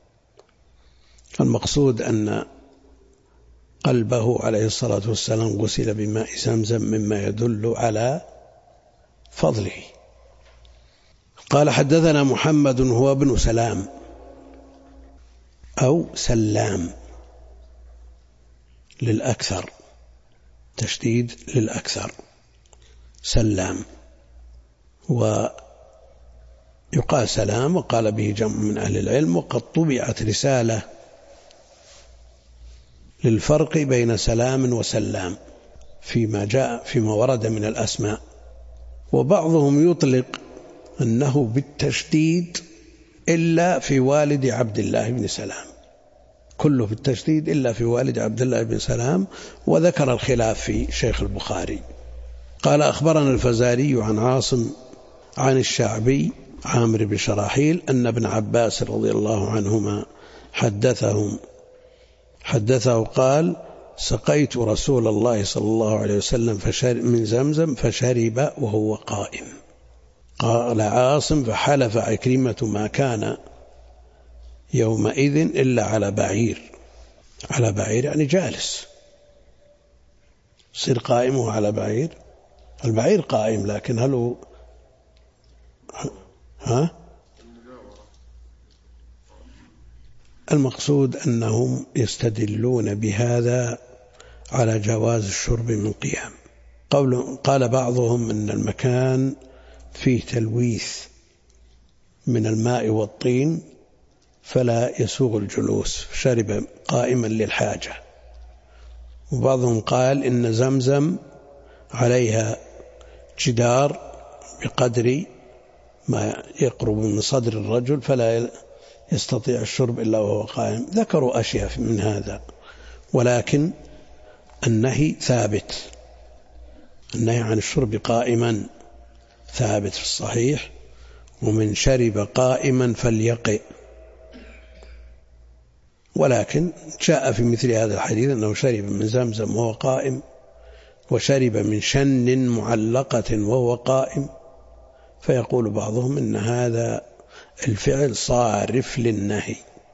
المقصود أن قلبه عليه الصلاة والسلام غسل بماء زمزم، مما يدل على فضله. قال: حدثنا محمد هو ابن سلام أو سلام للأكثر، تشديد للأكثر، سلام، ويقال سلام، وقال به جمع من أهل العلم. وقد طبعت رسالة للفرق بين سلام وسلام فيما ورد من الأسماء، وبعضهم يطلق أنه بالتشديد إلا في والد عبد الله بن سلام، كله بالتشديد إلا في والد عبد الله بن سلام، وذكر الخلاف في شيخ البخاري. قال: أخبرنا الفزاري عن عاصم عن الشعبي عامر بن شراحيل أن ابن عباس رضي الله عنهما حدثه قال: سقيت رسول الله صلى الله عليه وسلم من زمزم فشرب وهو قائم. قال عاصم: فحلف عكرمة ما كان يومئذ إلا على بعير. على بعير يعني جالس، صير قائمه على بعير، البعير قائم، لكن هل هو المقصود أنهم يستدلون بهذا على جواز الشرب من قيام. قال بعضهم أن المكان فيه تلويث من الماء والطين فلا يسوغ الجلوس، شرب قائما للحاجة. وبعضهم قال إن زمزم عليها جدار بقدر ما يقرب من صدر الرجل فلا يستطيع الشرب إلا وهو قائم. ذكروا أشياء من هذا، ولكن النهي ثابت، النهي عن الشرب قائما ثابت في الصحيح: ومن شرب قائما فليقئ. ولكن جاء في مثل هذا الحديث أنه شرب من زمزم وهو قائم، وشرب من شن معلقة وهو قائم، فيقول بعضهم إن هذا الفعل صارف للنهي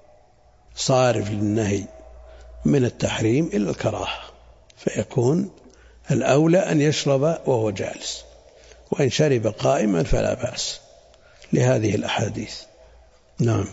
من التحريم إلى الكراهة، فيكون الأولى أن يشرب وهو جالس، وإن شرب قائما فلا بأس لهذه الأحاديث. نعم.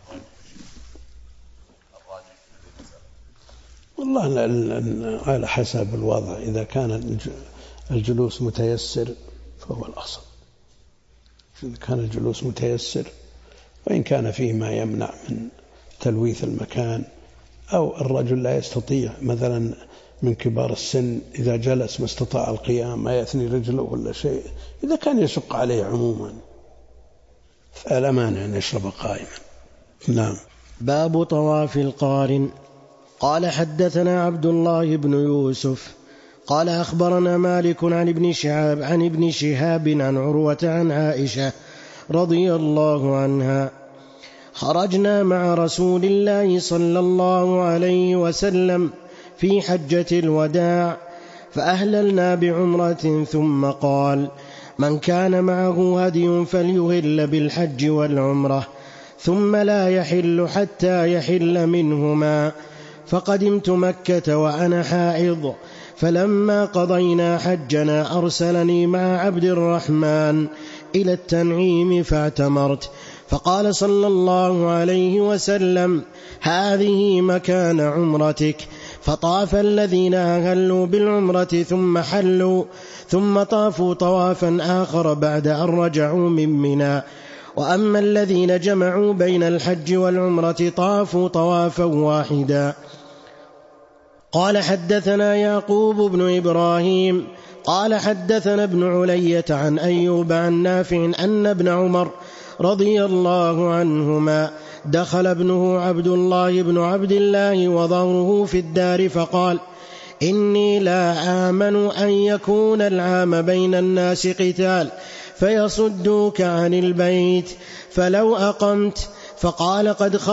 والله على حسب الوضع، إذا كان الجلوس متيسر فهو الأصل، إذا كان الجلوس متيسر، وإن كان فيه ما يمنع من تلويث المكان، أو الرجل لا يستطيع مثلا من كبار السن إذا جلس ما استطاع القيام، ما يثني رجله ولا شيء، إذا كان يشق عليه عموما فلا مانع أن يشرب قائما. نعم. باب طواف القارن. قال: حدثنا عبد الله بن يوسف قال: أخبرنا مالك عن ابن شهاب عن عروة عن عائشة رضي الله عنها: خرجنا مع رسول الله صلى الله عليه وسلم في حجة الوداع فأهللنا بعمرة، ثم قال: من كان معه هدي فليهل بالحج والعمرة، ثم لا يحل حتى يحل منهما. فقدمت مكة وأنا حائض، فلما قضينا حجنا أرسلني مع عبد الرحمن إلى التنعيم فاعتمرت. فقال صلى الله عليه وسلم: هذه مكان عمرتك. فطاف الذين أهلوا بالعمرة ثم حلوا، ثم طافوا طوافا آخر بعد أن رجعوا من منى. وأما الذين جمعوا بين الحج والعمرة طافوا طوافا واحدا. قال حدثنا يعقوب بن إبراهيم قال حدثنا ابن علية عن أيوب عن نافع أن ابن عمر رضي الله عنهما دخل ابنه عبد الله بن عبد الله وظهره في الدار فقال: إني لا آمن أن يكون العام بين الناس قتال فيصدوك عن البيت فلو أقمت. فقال: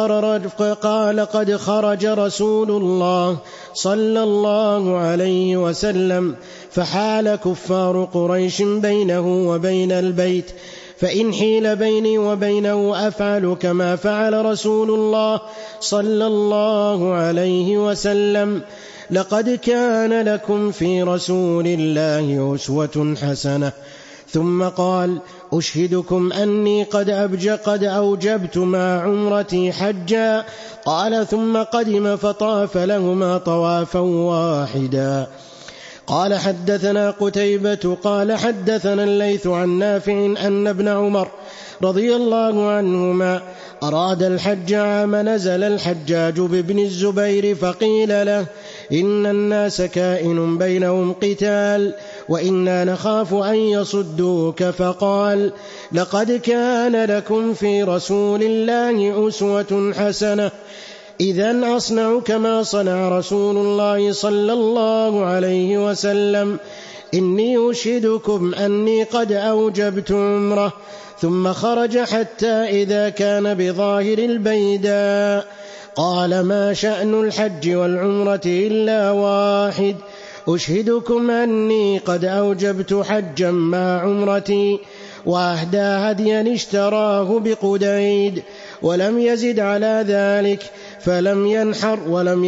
قد خرج رسول الله صلى الله عليه وسلم فحال كفار قريش بينه وبين البيت، فإن حيل بيني وبينه أفعل كما فعل رسول الله صلى الله عليه وسلم. لقد كان لكم في رسول الله أسوة حسنة. ثم قال: أشهدكم أني قد أوجبت مع عمرتي حجا. قال: ثم قدم فطاف لهما طوافا واحدا. قال حدثنا قتيبة قال حدثنا الليث عن نافع أن ابن عمر رضي الله عنهما أراد الحج عام نزل الحجاج بابن الزبير فقيل له: إن الناس كائن بينهم قتال وإنا نخاف أن يصدوك. فقال: لقد كان لكم في رسول الله أسوة حسنة. إذن أصنع كما صنع رسول الله صلى الله عليه وسلم. إني أشهدكم أني قد أوجبت عمره. ثم خرج حتى إذا كان بظاهر البيداء قال: ما شأن الحج والعمرة إلا واحد. أشهدكم أني قد أوجبت حجا مع عمرتي. وأهدى هديا اشتراه بقديد ولم يزد على ذلك، فلم ينحر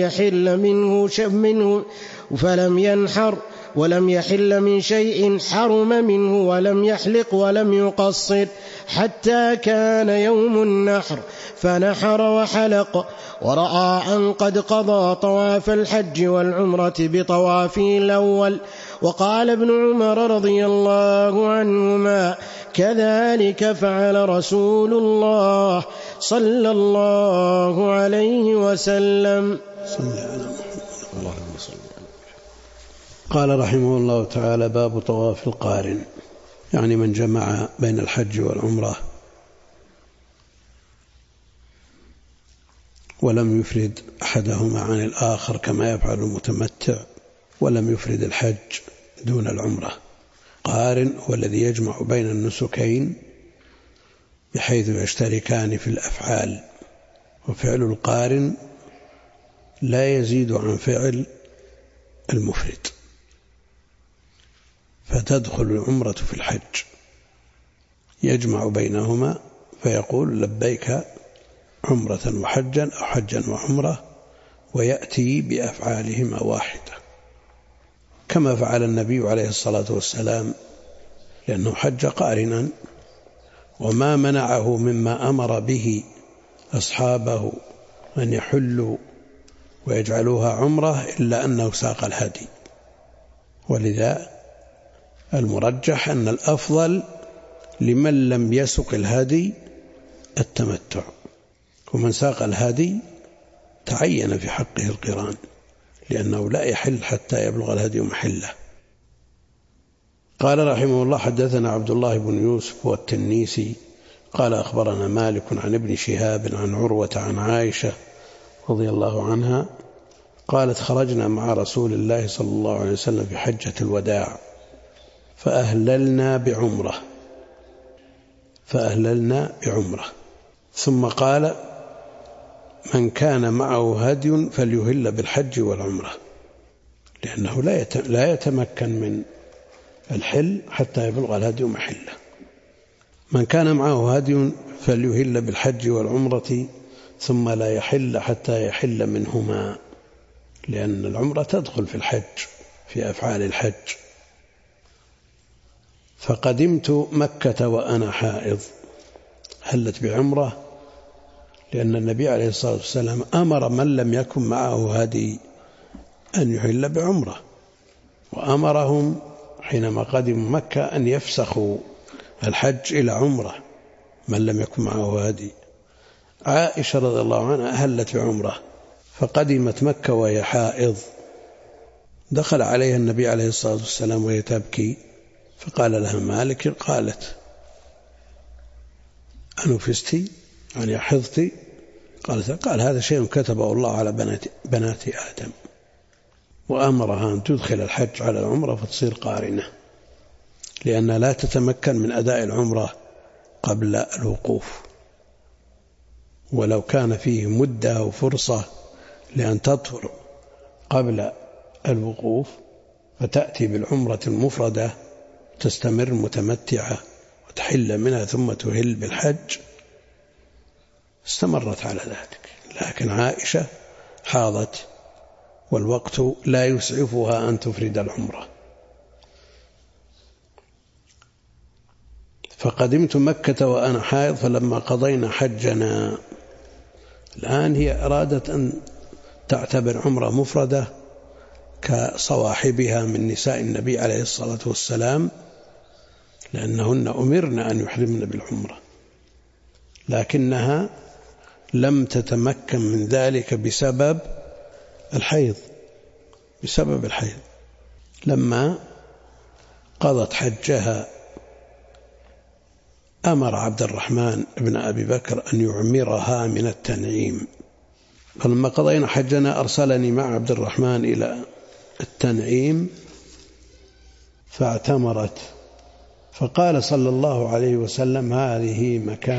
ولم يحل من شيء حرم منه ولم يحلق ولم يقصر حتى كان يوم النحر فنحر وحلق. ورأى أن قد قضى طواف الحج والعمرة بطوافه الأول. وقال ابن عمر رضي الله عنهما: كذلك فعل رسول الله صلى الله عليه وسلم. قال رحمه الله تعالى: باب طواف القارن، يعني من جمع بين الحج والعمرة ولم يفرد أحدهما عن الآخر كما يفعل المتمتع، ولم يفرد الحج دون العمرة. قارن هو الذي يجمع بين النسكين بحيث يشتركان في الأفعال، وفعل القارن لا يزيد عن فعل المفرد، فتدخل العمرة في الحج، يجمع بينهما فيقول: لبيك عمرة وحجا أو حجا وعمرة، ويأتي بأفعالهما واحدة كما فعل النبي عليه الصلاة والسلام، لأنه حج قارنا، وما منعه مما أمر به أصحابه أن يحلوا ويجعلوها عمرة إلا أنه ساق الهدي. ولذا المرجح أن الأفضل لمن لم يسق الهدي التمتع، ومن ساق الهدي تعين في حقه القران، لأنه لا يحل حتى يبلغ الهدي محله. قال رحمه الله: حدثنا عبد الله بن يوسف والتنيسي قال أخبرنا مالك عن ابن شهاب عن عروة عن عائشة رضي الله عنها قالت: خرجنا مع رسول الله صلى الله عليه وسلم في حجة الوداع فأهللنا بعمرة، ثم قال: من كان معه هدي فليهل بالحج والعمرة، لأنه لا يتمكن من الحل حتى يبلغ الهدي محله. من كان معه هدي فليهل بالحج والعمرة ثم لا يحل حتى يحل منهما، لأن العمرة تدخل في الحج في أفعال الحج. فقدمت مكة وأنا حائض، هلت بعمرة، لأن النبي عليه الصلاة والسلام أمر من لم يكن معه هدي أن يحل بعمرة، وأمرهم حينما قدموا مكة أن يفسخوا الحج إلى عمرة من لم يكن معه هدي. عائشة رضي الله عنها أهلت بعمرة فقدمت مكة وهي حائض، دخل عليها النبي عليه الصلاة والسلام وهي تبكي، فقال لها مالك، قالت أنفستي يعني حضتي؟ قال هذا شيء كتبه الله على بنات آدم، وأمرها أن تدخل الحج على العمرة فتصير قارنة، لأنها لا تتمكن من أداء العمرة قبل الوقوف، ولو كان فيه مدة وفرصة لأن تطهر قبل الوقوف فتأتي بالعمرة المفردة تستمر متمتعة وتحل منها ثم تهل بالحج استمرت على ذلك. لكن عائشة حاضت والوقت لا يسعفها أن تفرد العمرة. فقدمت مكة وأنا حائض فلما قضينا حجنا. الآن هي أرادت أن تعتبر عمرة مفردة كصواحبها من نساء النبي عليه الصلاة والسلام، لأنهن أمرن أن يحرمن بالعمرة، لكنها لم تتمكن من ذلك بسبب الحيض. لما قضت حجها أمر عبد الرحمن بن أبي بكر أن يعمرها من التنعيم، فلما قضينا حجنا أرسلني مع عبد الرحمن إلى التنعيم فاعتمرت، فقال صلى الله عليه وسلم هذه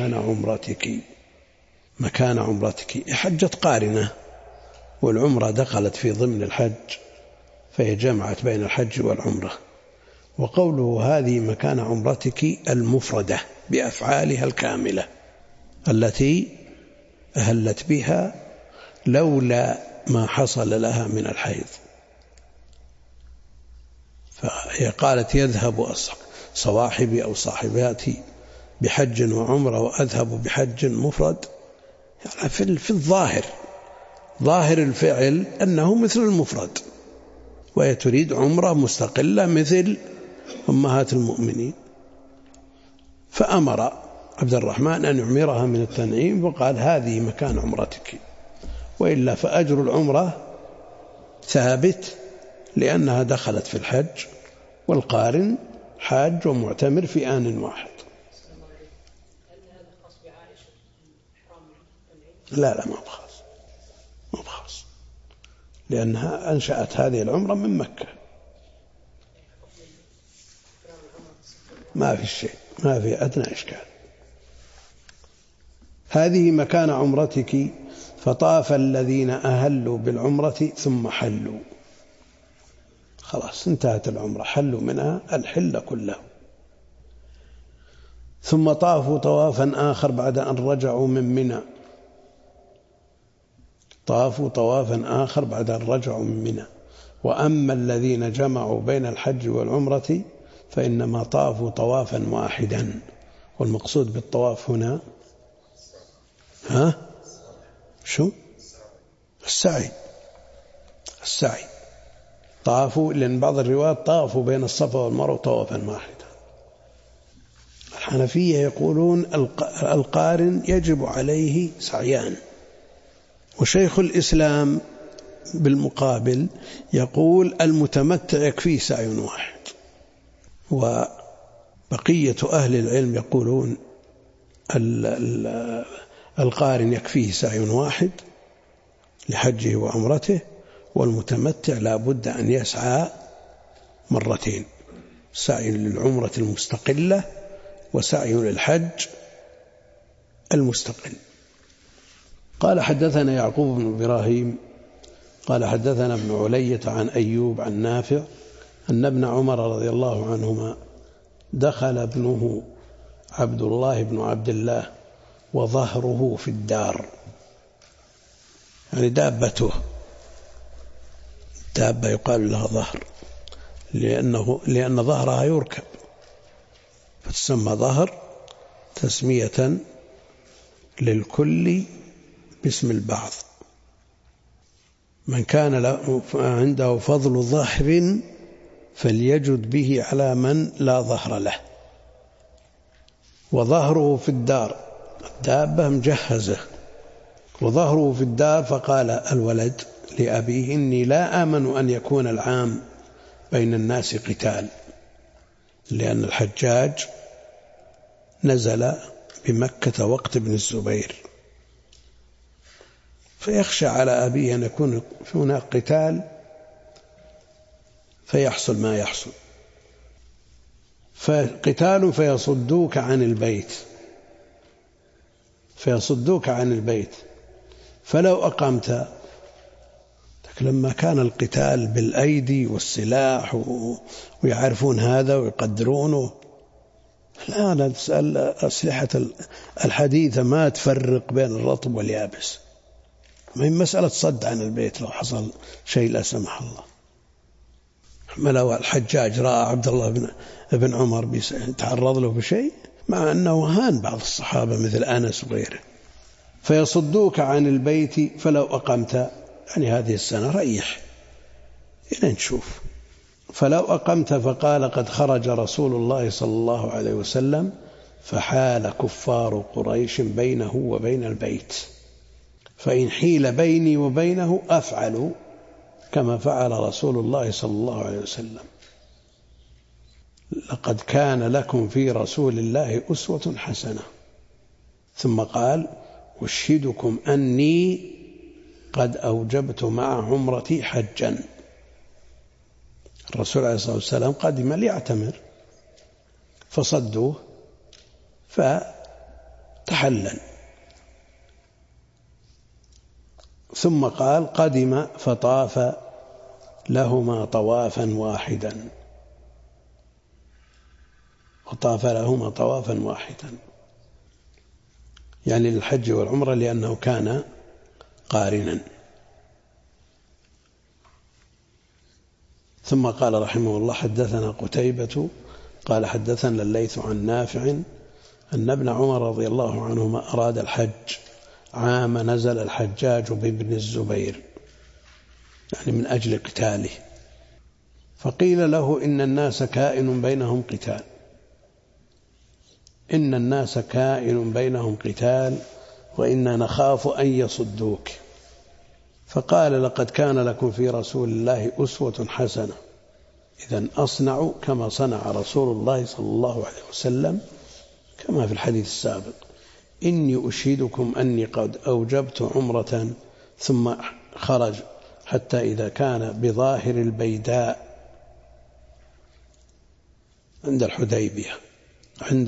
مكان عمرتك. حجت قارنة والعمرة دخلت في ضمن الحج، فهي جمعت بين الحج والعمرة. وقوله هذه مكان عمرتك المفردة بأفعالها الكاملة التي أهلت بها لولا ما حصل لها من الحيض. فهي قالت يذهب صواحبي أو صاحباتي بحج وعمرة وأذهب بحج مفرد، يعني في الظاهر ظاهر الفعل أنه مثل المفرد، وهي تريد عمرة مستقلة مثل أمهات المؤمنين. فأمر عبد الرحمن أن يعمرها من التنعيم وقال هذه مكان عمرتك، وإلا فأجر العمرة ثابت لأنها دخلت في الحج، والقارن حاج ومعتمر في آن واحد. لا ما بخاص لأنها أنشأت هذه العمرة من مكة، ما في شيء، ما في أدنى إشكال. هذه مكان عمرتك فطاف الذين أهلوا بالعمرة ثم حلوا، خلاص انتهت العمرة، حلوا منها الحل كله. ثم طافوا طوافا آخر بعد أن رجعوا من منى، وأما الذين جمعوا بين الحج والعمرة فإنما طافوا طوافا واحدا. والمقصود بالطواف هنا السعي. طافوا، لأن بعض الروايات طافوا بين الصفا والمروة طوافا واحدا. الحنفية يقولون القارن يجب عليه سعيان، وشيخ الإسلام بالمقابل يقول المتمتع يكفيه سعي واحد. وبقية أهل العلم يقولون القارن يكفيه سعي واحد لحجه وعمرته، والمتمتع لا بد أن يسعى مرتين، سعي للعمرة المستقلة وسعي للحج المستقل. قال حدثنا يعقوب بن إبراهيم قال حدثنا ابن علية عن أيوب عن نافع أن ابن عمر رضي الله عنهما دخل ابنه عبد الله بن عبد الله وظهره في الدار، يعني دابة يقال لها ظهر لأن ظهرها يركب، فتسمى ظهر تسمية للكل باسم البعض. من كان عنده فضل ظهر فليجد به على من لا ظهر له. وظهره في الدار، الدابة مجهزة، وظهره في الدار. فقال الولد لأبيه: إني لا آمن أن يكون العام بين الناس قتال، لأن الحجاج نزل بمكة وقت ابن الزبير، فيخشى على أبيه أن يكون هناك قتال فيحصل ما يحصل، فقتال فيصدوك عن البيت فلو أقمت. لما كان القتال بالأيدي والسلاح ويعرفون هذا ويقدرونه، الآن الأسلحة الحديثة ما تفرق بين الرطب واليابس، ما هي مسألة صد عن البيت لو حصل شيء لا سمح الله. لو الحجاج رأى عبد الله بن عمر يتعرض له بشيء، مع أنه هان بعض الصحابة مثل أنس وغيره، فيصدوك عن البيت فلو أقمت، يعني هذه السنة ريح إلى نشوف. فلو أقمت. فقال: قد خرج رسول الله صلى الله عليه وسلم فحال كفار قريش بينه وبين البيت، فإن حيل بيني وبينه أفعل كما فعل رسول الله صلى الله عليه وسلم. لقد كان لكم في رسول الله أسوة حسنة. ثم قال: أشهدكم أني قد أوجبت مع عمرتي حجا. الرسول عليه الصلاة والسلام قدم ليعتمر فصدوه فتحلل. ثم قال: قدم فطاف لهما طوافا واحدا، يعني للحج والعمرة، لأنه كان قارنا. ثم قال رحمه الله: حدثنا قتيبة قال حدثنا الليث عن نافع أن ابن عمر رضي الله عنهما أراد الحج عام نزل الحجاج بابن الزبير، يعني من أجل قتاله، فقيل له: إن الناس كائن بينهم قتال وإنا نخاف أن يصدوك. فقال: لقد كان لكم في رسول الله أسوة حسنة، إذن أصنع كما صنع رسول الله صلى الله عليه وسلم، كما في الحديث السابق: إني أشهدكم أني قد أوجبت عمرة. ثم خرج حتى إذا كان بظاهر البيداء عند الحديبية، عند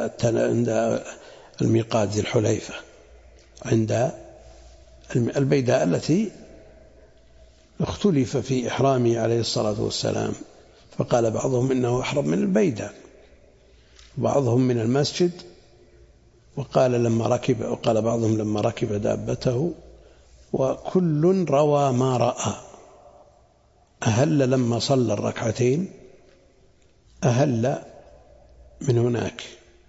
الميقات ذي الحليفة، عند البيداء التي اختلف في إحرامه عليه الصلاة والسلام، فقال بعضهم إنه أحرم من البيداء، بعضهم من المسجد، وقال بعضهم لما ركب دابته، وكل روى ما رأى. أهل لما صلى الركعتين، أهل من هناك،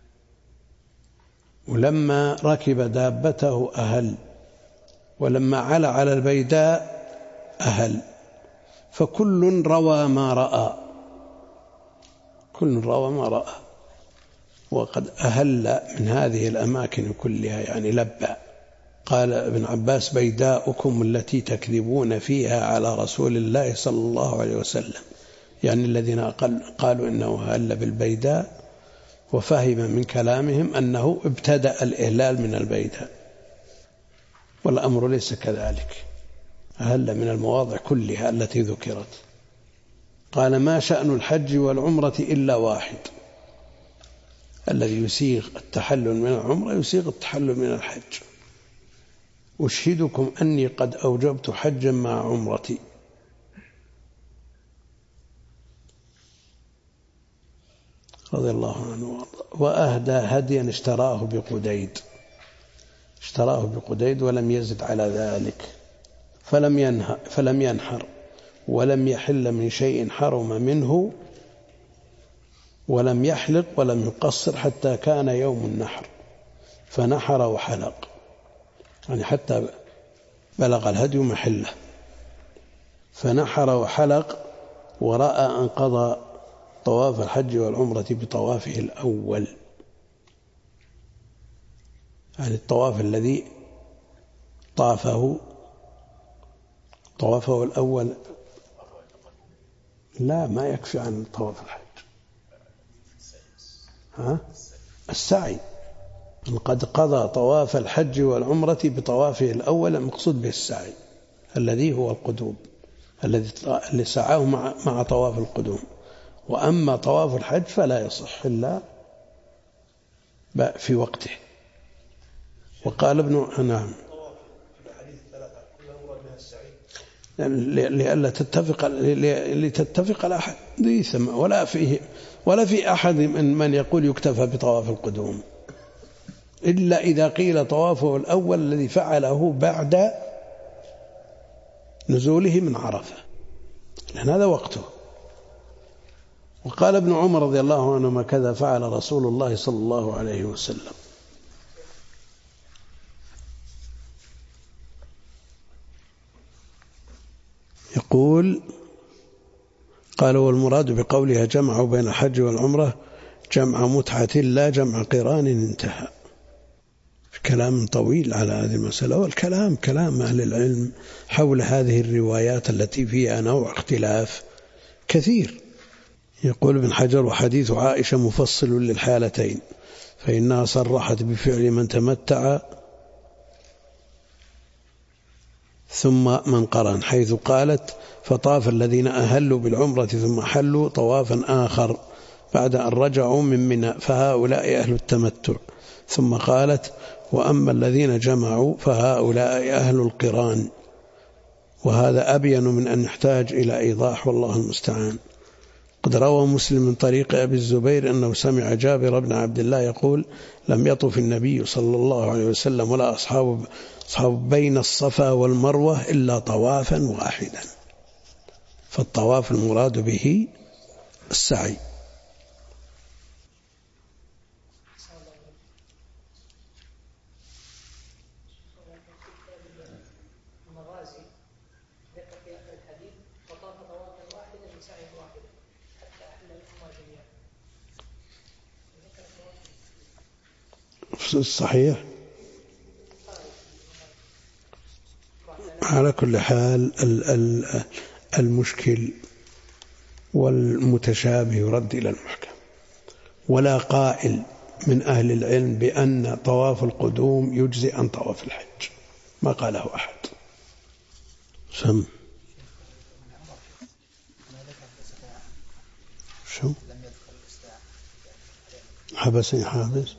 ولما ركب دابته أهل، ولما علا على البيداء أهل، فكل روى ما رأى، وقد أهل من هذه الأماكن كلها، يعني لبى. قال ابن عباس: بيداؤكم التي تكذبون فيها على رسول الله صلى الله عليه وسلم، يعني الذين قالوا إنه أهل بالبيداء، وفهم من كلامهم أنه ابتدأ الإهلال من البيداء، والأمر ليس كذلك، أهل من المواضع كلها التي ذكرت. قال: ما شأن الحج والعمرة إلا واحد، الذي يسيغ التحلل من العمرة يسيغ التحلل من الحج. أشهدكم أني قد أوجبت حجا مع عمرتي. رضي الله عنه. وأهدى هديا اشتراه بقديد ولم يزد على ذلك، فلم ينحر ولم يحل من شيء حرم منه ولم يحلق ولم يقصر حتى كان يوم النحر فنحر وحلق، يعني حتى بلغ الهدي محله فنحر وحلق، ورأى أن قضى طواف الحج والعمرة بطوافه الأول، يعني الطواف الذي طوافه الأول لا ما يكفي عن طواف الحج، السعي، قد قضى طواف الحج والعمرة بطوافه الأول، المقصود به السعي الذي هو القدوم الذي سعاه مع طواف القدوم. وأما طواف الحج فلا يصح إلا في وقته. وقال ابن نعم لتتفق الأحاديث، ولا في أحد من يقول يكتفى بطواف القدوم إلا إذا قيل طوافه الأول الذي فعله بعد نزوله من عرفة، لأن هذا وقته. وقال ابن عمر رضي الله عنهما كذا فعل رسول الله صلى الله عليه وسلم. يقول قال والمراد بقولها جمع بين الحج والعمرة جمع متعة لا جمع قران، انتهى. كلام طويل على هذه المسألة، والكلام كلام أهل العلم حول هذه الروايات التي فيها نوع اختلاف كثير. يقول ابن حجر وحديث عائشة مفصل للحالتين، فإنها صرحت بفعل من تمتع ثم من قرن، حيث قالت فطاف الذين أهلوا بالعمرة ثم حلوا طوافا آخر بعد أن رجعوا من منى فهؤلاء أهل التمتع، ثم قالت وأما الذين جمعوا فهؤلاء أهل القران، وهذا أبين من أن يحتاج إلى إيضاح والله المستعان. قد روى مسلم من طريق أبي الزبير أنه سمع جابر بن عبد الله يقول لم يطف النبي صلى الله عليه وسلم ولا أصحاب بين الصفا والمروة إلا طوافا واحدا، فالطواف المراد به السعي. صحيح. على كل حال المشكل والمتشابه يرد إلى المحكم، ولا قائل من أهل العلم بأن طواف القدوم يجزي عن طواف الحج، ما قاله أحد. سم شو حبسني حابس،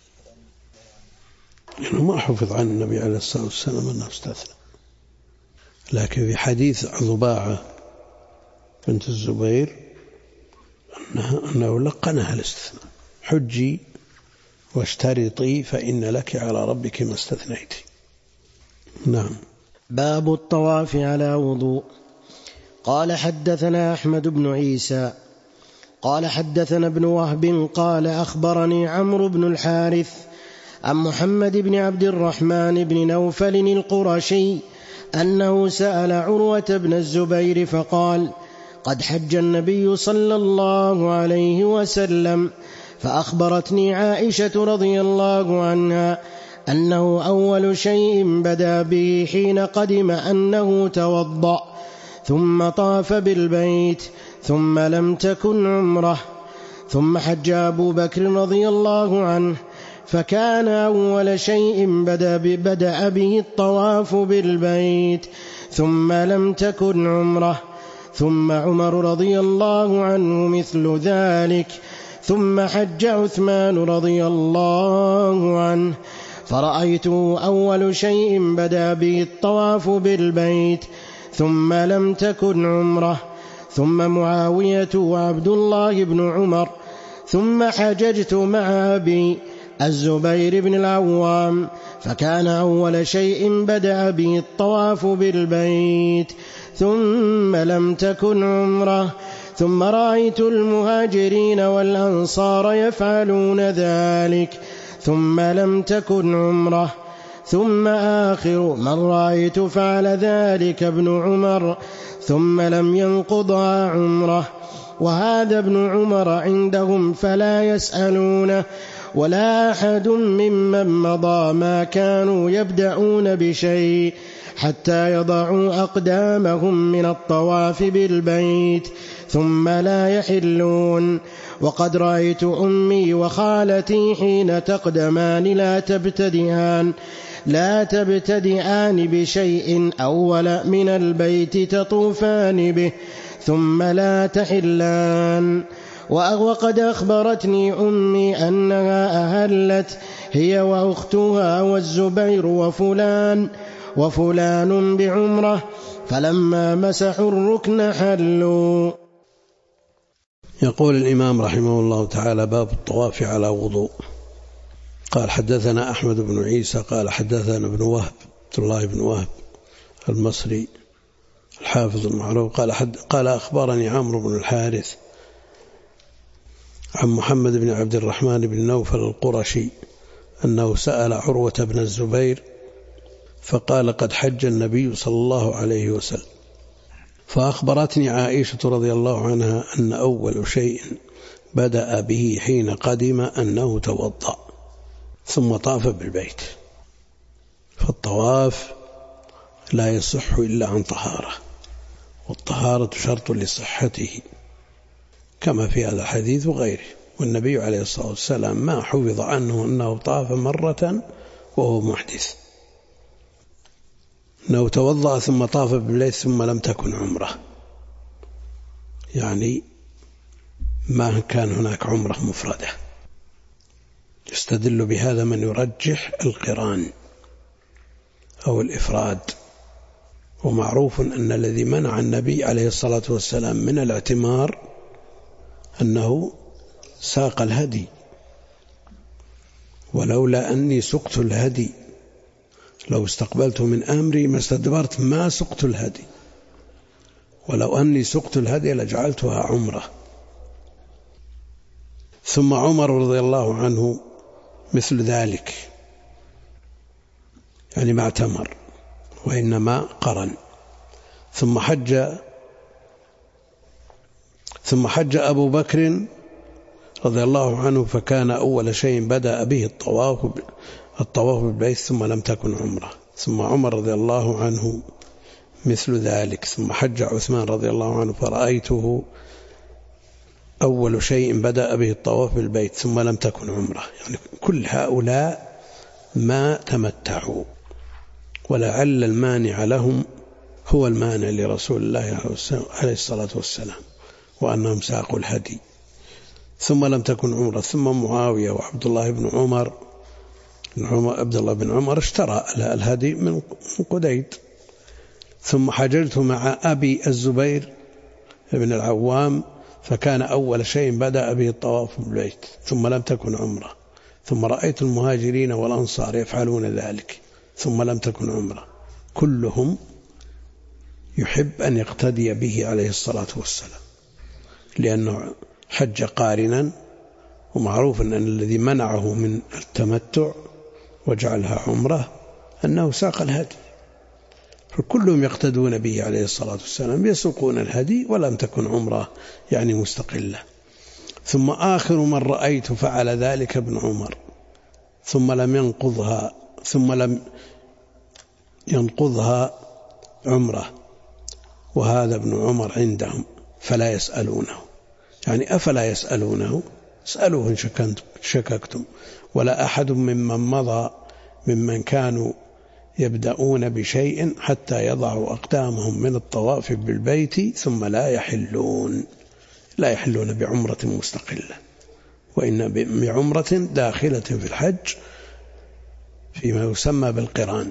يعني ما حفظ عن النبي عليه الصلاة والسلام أنه استثنى، لكن في حديث ضباعة بنت الزبير أنه لقنها الاستثناء، حجي واشترطي فإن لك على ربك ما استثنيت. نعم. باب الطواف على وضوء. قال حدثنا أحمد بن عيسى قال حدثنا ابن وهب قال أخبرني عمرو بن الحارث عن محمد بن عبد الرحمن بن نوفل القرشي أنه سأل عروة بن الزبير فقال قد حج النبي صلى الله عليه وسلم، فأخبرتني عائشة رضي الله عنها أنه أول شيء بدأ به حين قدم أنه توضأ ثم طاف بالبيت ثم لم تكن عمره، ثم حج أبو بكر رضي الله عنه فكان أول شيء بدأ به الطواف بالبيت ثم لم تكن عمره، ثم عمر رضي الله عنه مثل ذلك، ثم حج عثمان رضي الله عنه فرأيته أول شيء بدأ به الطواف بالبيت ثم لم تكن عمره، ثم معاوية وعبد الله بن عمر، ثم حججت مع أبي الزبير بن العوام فكان أول شيء بدأ به الطواف بالبيت ثم لم تكن عمره، ثم رأيت المهاجرين والأنصار يفعلون ذلك ثم لم تكن عمرة. ثم آخر من رأيت فعل ذلك ابن عمر ثم لم ينقضها عمره. وهذا ابن عمر عندهم فلا يسألونه ولا أحد ممن مضى ما كانوا يبدأون بشيء حتى يضعوا أقدامهم من الطواف بالبيت ثم لا يحلون. وقد رأيت أمي وخالتي حين تقدمان لا تبتدئان بشيء أول من البيت تطوفان به ثم لا تحلان. وقد أخبرتني أمي أنها أهلت هي وأختها والزبير وفلان بعمرة فلما مسحوا الركن حلوا. يقول الإمام رحمه الله تعالى: باب الطواف على وضوء. قال: حدثنا أحمد بن عيسى قال حدثنا ابن وهب عبد الله بن وهب المصري الحافظ المعروف قال أخبرني عمرو بن الحارث عن محمد بن عبد الرحمن بن نوفل القرشي أنه سأل عروة بن الزبير فقال: قد حج النبي صلى الله عليه وسلم. فأخبرتني عائشة رضي الله عنها أن أول شيء بدأ به حين قدم أنه توضأ ثم طاف بالبيت. فالطواف لا يصح إلا عن طهارة، والطهارة شرط لصحته كما في هذا الحديث وغيره. والنبي عليه الصلاة والسلام ما حفظ عنه أنه طاف مرة وهو محدث، أنه توضأ ثم طاف بالبيت ثم لم تكن عمره، يعني ما كان هناك عمره مفردة. يستدل بهذا من يرجح القران أو الإفراد. ومعروف أن الذي منع النبي عليه الصلاة والسلام من الاعتمار أنه ساق الهدي، ولولا أني سقت الهدي لو استقبلت من أمري ما استدبرت ما سقت الهدي، ولو أني سقت الهدي لجعلتها عمرة. ثم عمر رضي الله عنه مثل ذلك، يعني ما اعتمر وإنما قرن. ثم حج أبو بكر رضي الله عنه فكان أول شيء بدأ به الطواف بالبيت ثم لم تكن عمره. ثم عمر رضي الله عنه مثل ذلك. ثم حج عثمان رضي الله عنه فرأيته أول شيء بدأ به الطواف بالبيت ثم لم تكن عمره. يعني كل هؤلاء ما تمتعوا، ولعل المانع لهم هو المانع لرسول الله عليه الصلاة والسلام، وأنهم ساقوا الهدي ثم لم تكن عمره. ثم معاوية وعبد الله بن عمر عبد الله بن عمر اشترى الهدي من قديد. ثم حججت مع أبي الزبير بن العوام فكان أول شيء بدأ به الطواف بالبيت ثم لم تكن عمره. ثم رأيت المهاجرين والأنصار يفعلون ذلك ثم لم تكن عمره. كلهم يحب أن يقتدي به عليه الصلاة والسلام، لأنه حج قارنا، ومعروف أن الذي منعه من التمتع وجعلها عمره أنه ساق الهدي، فكلهم يقتدون به عليه الصلاة والسلام يسوقون الهدي ولم تكن عمره يعني مستقلة. ثم آخر من رأيت فعل ذلك ابن عمر ثم لم ينقضها عمره، وهذا ابن عمر عندهم فلا يسألونه. يعني أفلا يسألونه؟ اسألوه إن شككتم. ولا أحد ممن مضى ممن كانوا يبدأون بشيء حتى يضعوا أقدامهم من الطواف بالبيت ثم لا يحلون بعمرة مستقلة، وإن بعمرة داخلة في الحج فيما يسمى بالقران.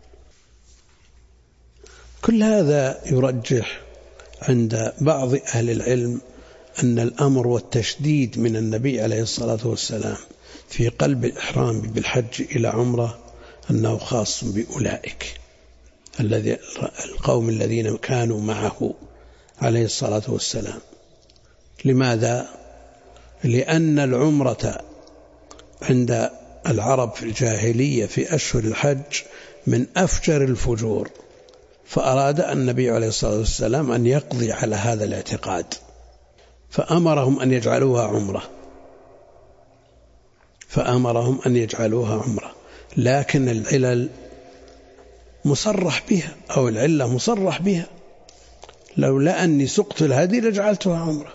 كل هذا يرجح عند بعض أهل العلم أن الأمر والتشديد من النبي عليه الصلاة والسلام في قلب الإحرام بالحج إلى عمرة أنه خاص بأولئك القوم الذين كانوا معه عليه الصلاة والسلام، لماذا؟ لأن العمرة عند العرب في الجاهلية في أشهر الحج من أفجر الفجور، فأراد النبي عليه الصلاة والسلام أن يقضي على هذا الاعتقاد، فأمرهم أن يجعلوها عمرة. لكن العلل مصرح بها، أو العلة مصرح بها، لولا أني سقت الهدي لجعلتها عمرة.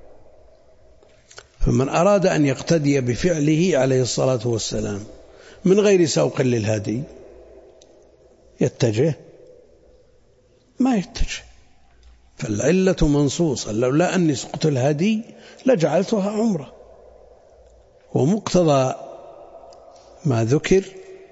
فمن أراد أن يقتدي بفعله عليه الصلاة والسلام من غير سوق للهدي يتجه؟ ما يتجه. فالعلة منصوصة، لولا أني سقت الهدي لجعلتها عمرة. ومقتضى ما ذكر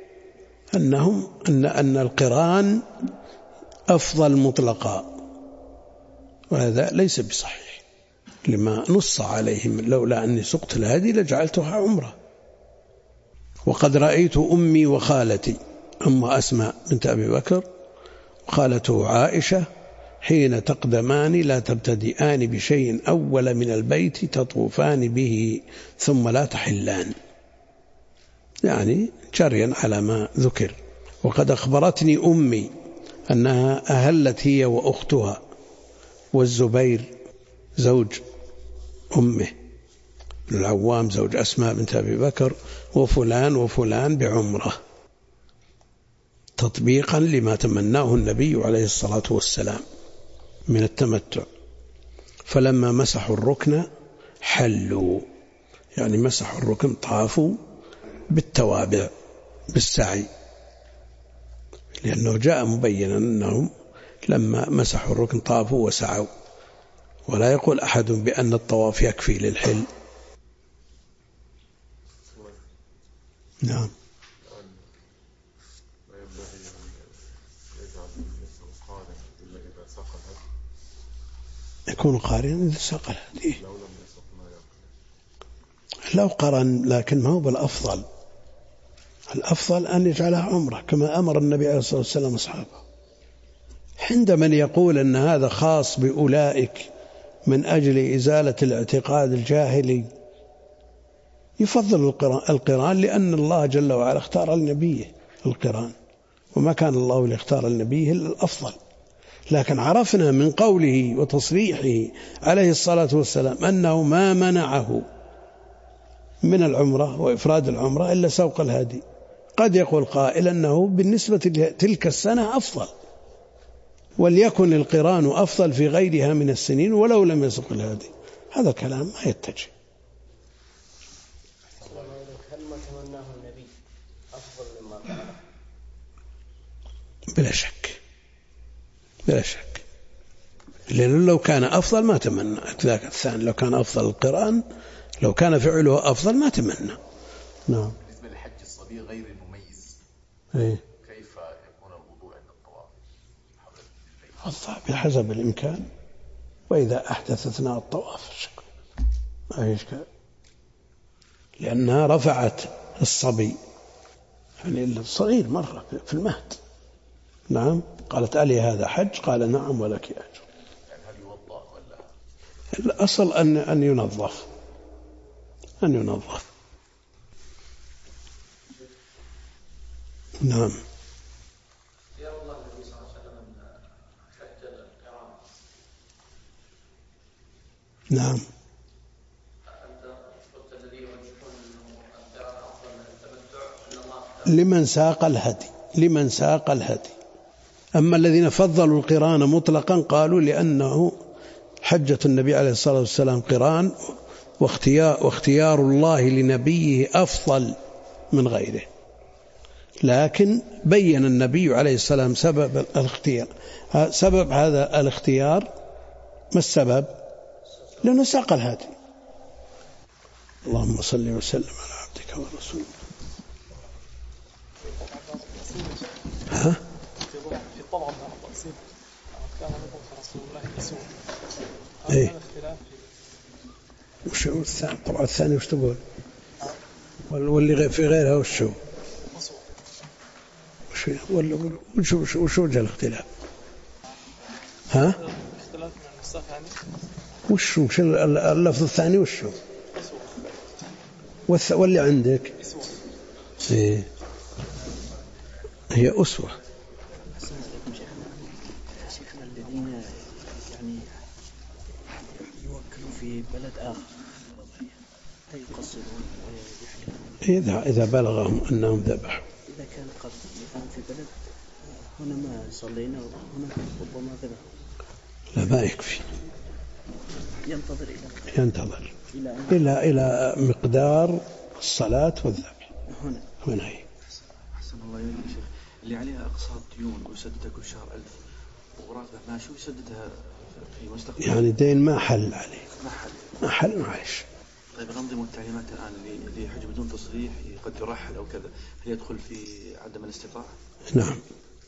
أن القران أفضل مطلقا، وهذا ليس بصحيح لما نص عليهم لولا أني سقت الهدي لجعلتها عمرة. وقد رأيت أمي وخالتي، أم أسماء بنت أبي بكر وخالته عائشة، حين تقدمان لا تبتدئان بشيء أول من البيت تطوفان به ثم لا تحلان، يعني جريا على ما ذكر. وقد أخبرتني أمي أنها أهلت هي وأختها والزبير زوج أمه بن العوام زوج أسماء بنت أبي بكر وفلان وفلان بعمرة، تطبيقا لما تمناه النبي عليه الصلاة والسلام من التمتع. فلما مسحوا الركن حلوا، يعني مسحوا الركن، طافوا بالتوابع بالسعي، لأنه جاء مبينا أنهم لما مسحوا الركن طافوا وسعوا. ولا يقول أحد بأن الطواف يكفي للحل. نعم. يكون قارنا إذا ساق الهدي، لو قرن، لكن ما هو بالأفضل. الأفضل أن يجعلها عمرة كما أمر النبي عليه الصلاة والسلام أصحابه. عند من يقول أن هذا خاص بأولئك من أجل إزالة الاعتقاد الجاهلي يفضل القران، لأن الله جل وعلا اختار لنبيه القران، وما كان الله ليختار لنبيه إلا الأفضل. لكن عرفنا من قوله وتصريحه عليه الصلاة والسلام أنه ما منعه من العمرة وإفراد العمرة إلا سوق الهدي. قد يقول قائل أنه بالنسبة لتلك السنة أفضل، وليكن القران أفضل في غيرها من السنين ولو لم يسق الهدي. هذا كلام ما يتجه. هل ما تمناه النبي أفضل مما فعله؟ بلا شك، بلا شك، لأنه لو كان أفضل ما تمنى. ذاك الثاني لو كان أفضل القرآن، لو كان فعله أفضل ما تمنى. نعم. بالنسبة لحج الصبي غير المميز، كيف يكون الوضوء عند الطواف؟ بحسب الإمكان، وإذا أحدث أثناء الطواف ما يشكل، لأنها رفعت الصبي، يعني الصغير مرة في المهد. نعم. قالت ألي هذا حج؟ قال نعم ولك أجر. يعني هل يوضأ ولا؟ الأصل أن ينظف، أن ينظف. نعم. يا الله النبي صلى الله عليه وسلم حج القران. نعم. أنت قلت الذي يرجحون أنه القران أفضل من التمتع أن الله لمن ساق الهدي، لمن ساق الهدي. أما الذين فضلوا القران مطلقا قالوا لأنه حجة النبي عليه الصلاة والسلام قران، واختيار الله لنبيه أفضل من غيره. لكن بين النبي عليه السلام سبب الاختيار. سبب هذا الاختيار ما السبب؟ لأنه ساق الهدي. اللهم صل وسلم على عبدك ورسولك. ها؟ في طبعا التقسيم كان نبوة رسول الله يسوع. ايه. وش هو الثاني؟ الطبعة الثانية وش تقول؟ واللي في غيرها وش هو؟ وش وجه الاختلاف؟ ها؟ اختلاف من النسخ يعني. وش اللفظ الثاني وشو؟ واللي عندك إيه؟ هي أسوة. شيخنا الذين يعني يوكلوا في بلد آخر يقصرون ويحلقون إذا بلغهم أنهم ذبحوا. إذا كان قد في بلد هنا ما صلينا وهنا ربما ذبحوا. لا ما يكفي، ينتظر إلى مقدار الصلاة والذبح هنا هي. أحسن الله يا شيخ. اللي عليها أقساط ديون ويسددها كل شهر 1000 وراتبه ما شو يسددها في مستقبل يعني دين ما حل عليه ما حل معيش. طيب الأنظمة والتعليمات الآن اللي يحج بدون تصريح قد يرحل أو كذا، هل يدخل في عدم الاستطاعة؟ نعم.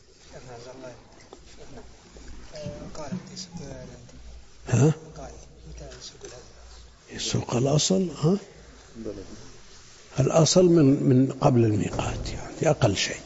ها؟ السوق الأصل الأصل من قبل الميقات يعني أقل شيء،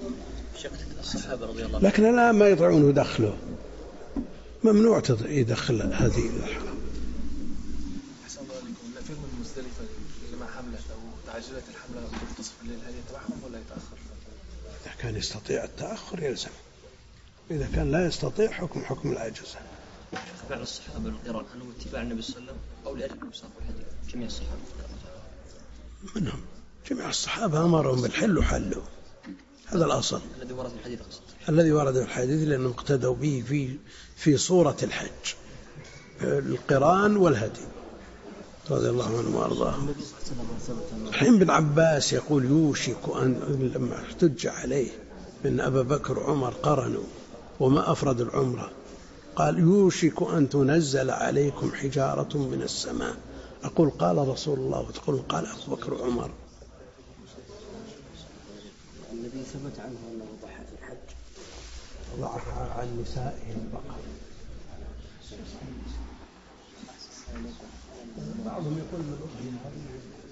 لكن الآن ما يضعونه دخله، ممنوع يدخل هذه الحرام. أحسن الله عليكم. لا فيلم المزدلفة اللي مع حملة أو تعجلت الحملة منتصف الليل، هل يتوحم ولا يتأخر؟ إذا كان يستطيع التأخر يلزم، إذا كان لا يستطيع حكم العجز. فعل الصحابة القران هل هو اتباع النبي صلى الله عليه وسلم أو لأجل المصطفى الحديث؟ جميع الصحابة منهم جميع الصحابة أمرهم بالحل وحلوا، هذا الأصل الذي ورد في الحديث أقصد. الذي ورد في الحديث لأنهم اقتدوا به في صورة الحج، القران والهدي رضي الله عنه وأرضاه. الحين ابن عباس يقول يوشك أن لما احتج عليه أن أبا بكر وعمر قرنوا وما أفرد العمرة، قال يوشك أن تنزل عليكم حجارة من السماء. أقول قال رسول الله وتقول قال أبو بكر وعمر. الذي ثبت عنه أنه ضحى في الحج ضحى عن نسائه البقر. بعضهم يقول من أخرى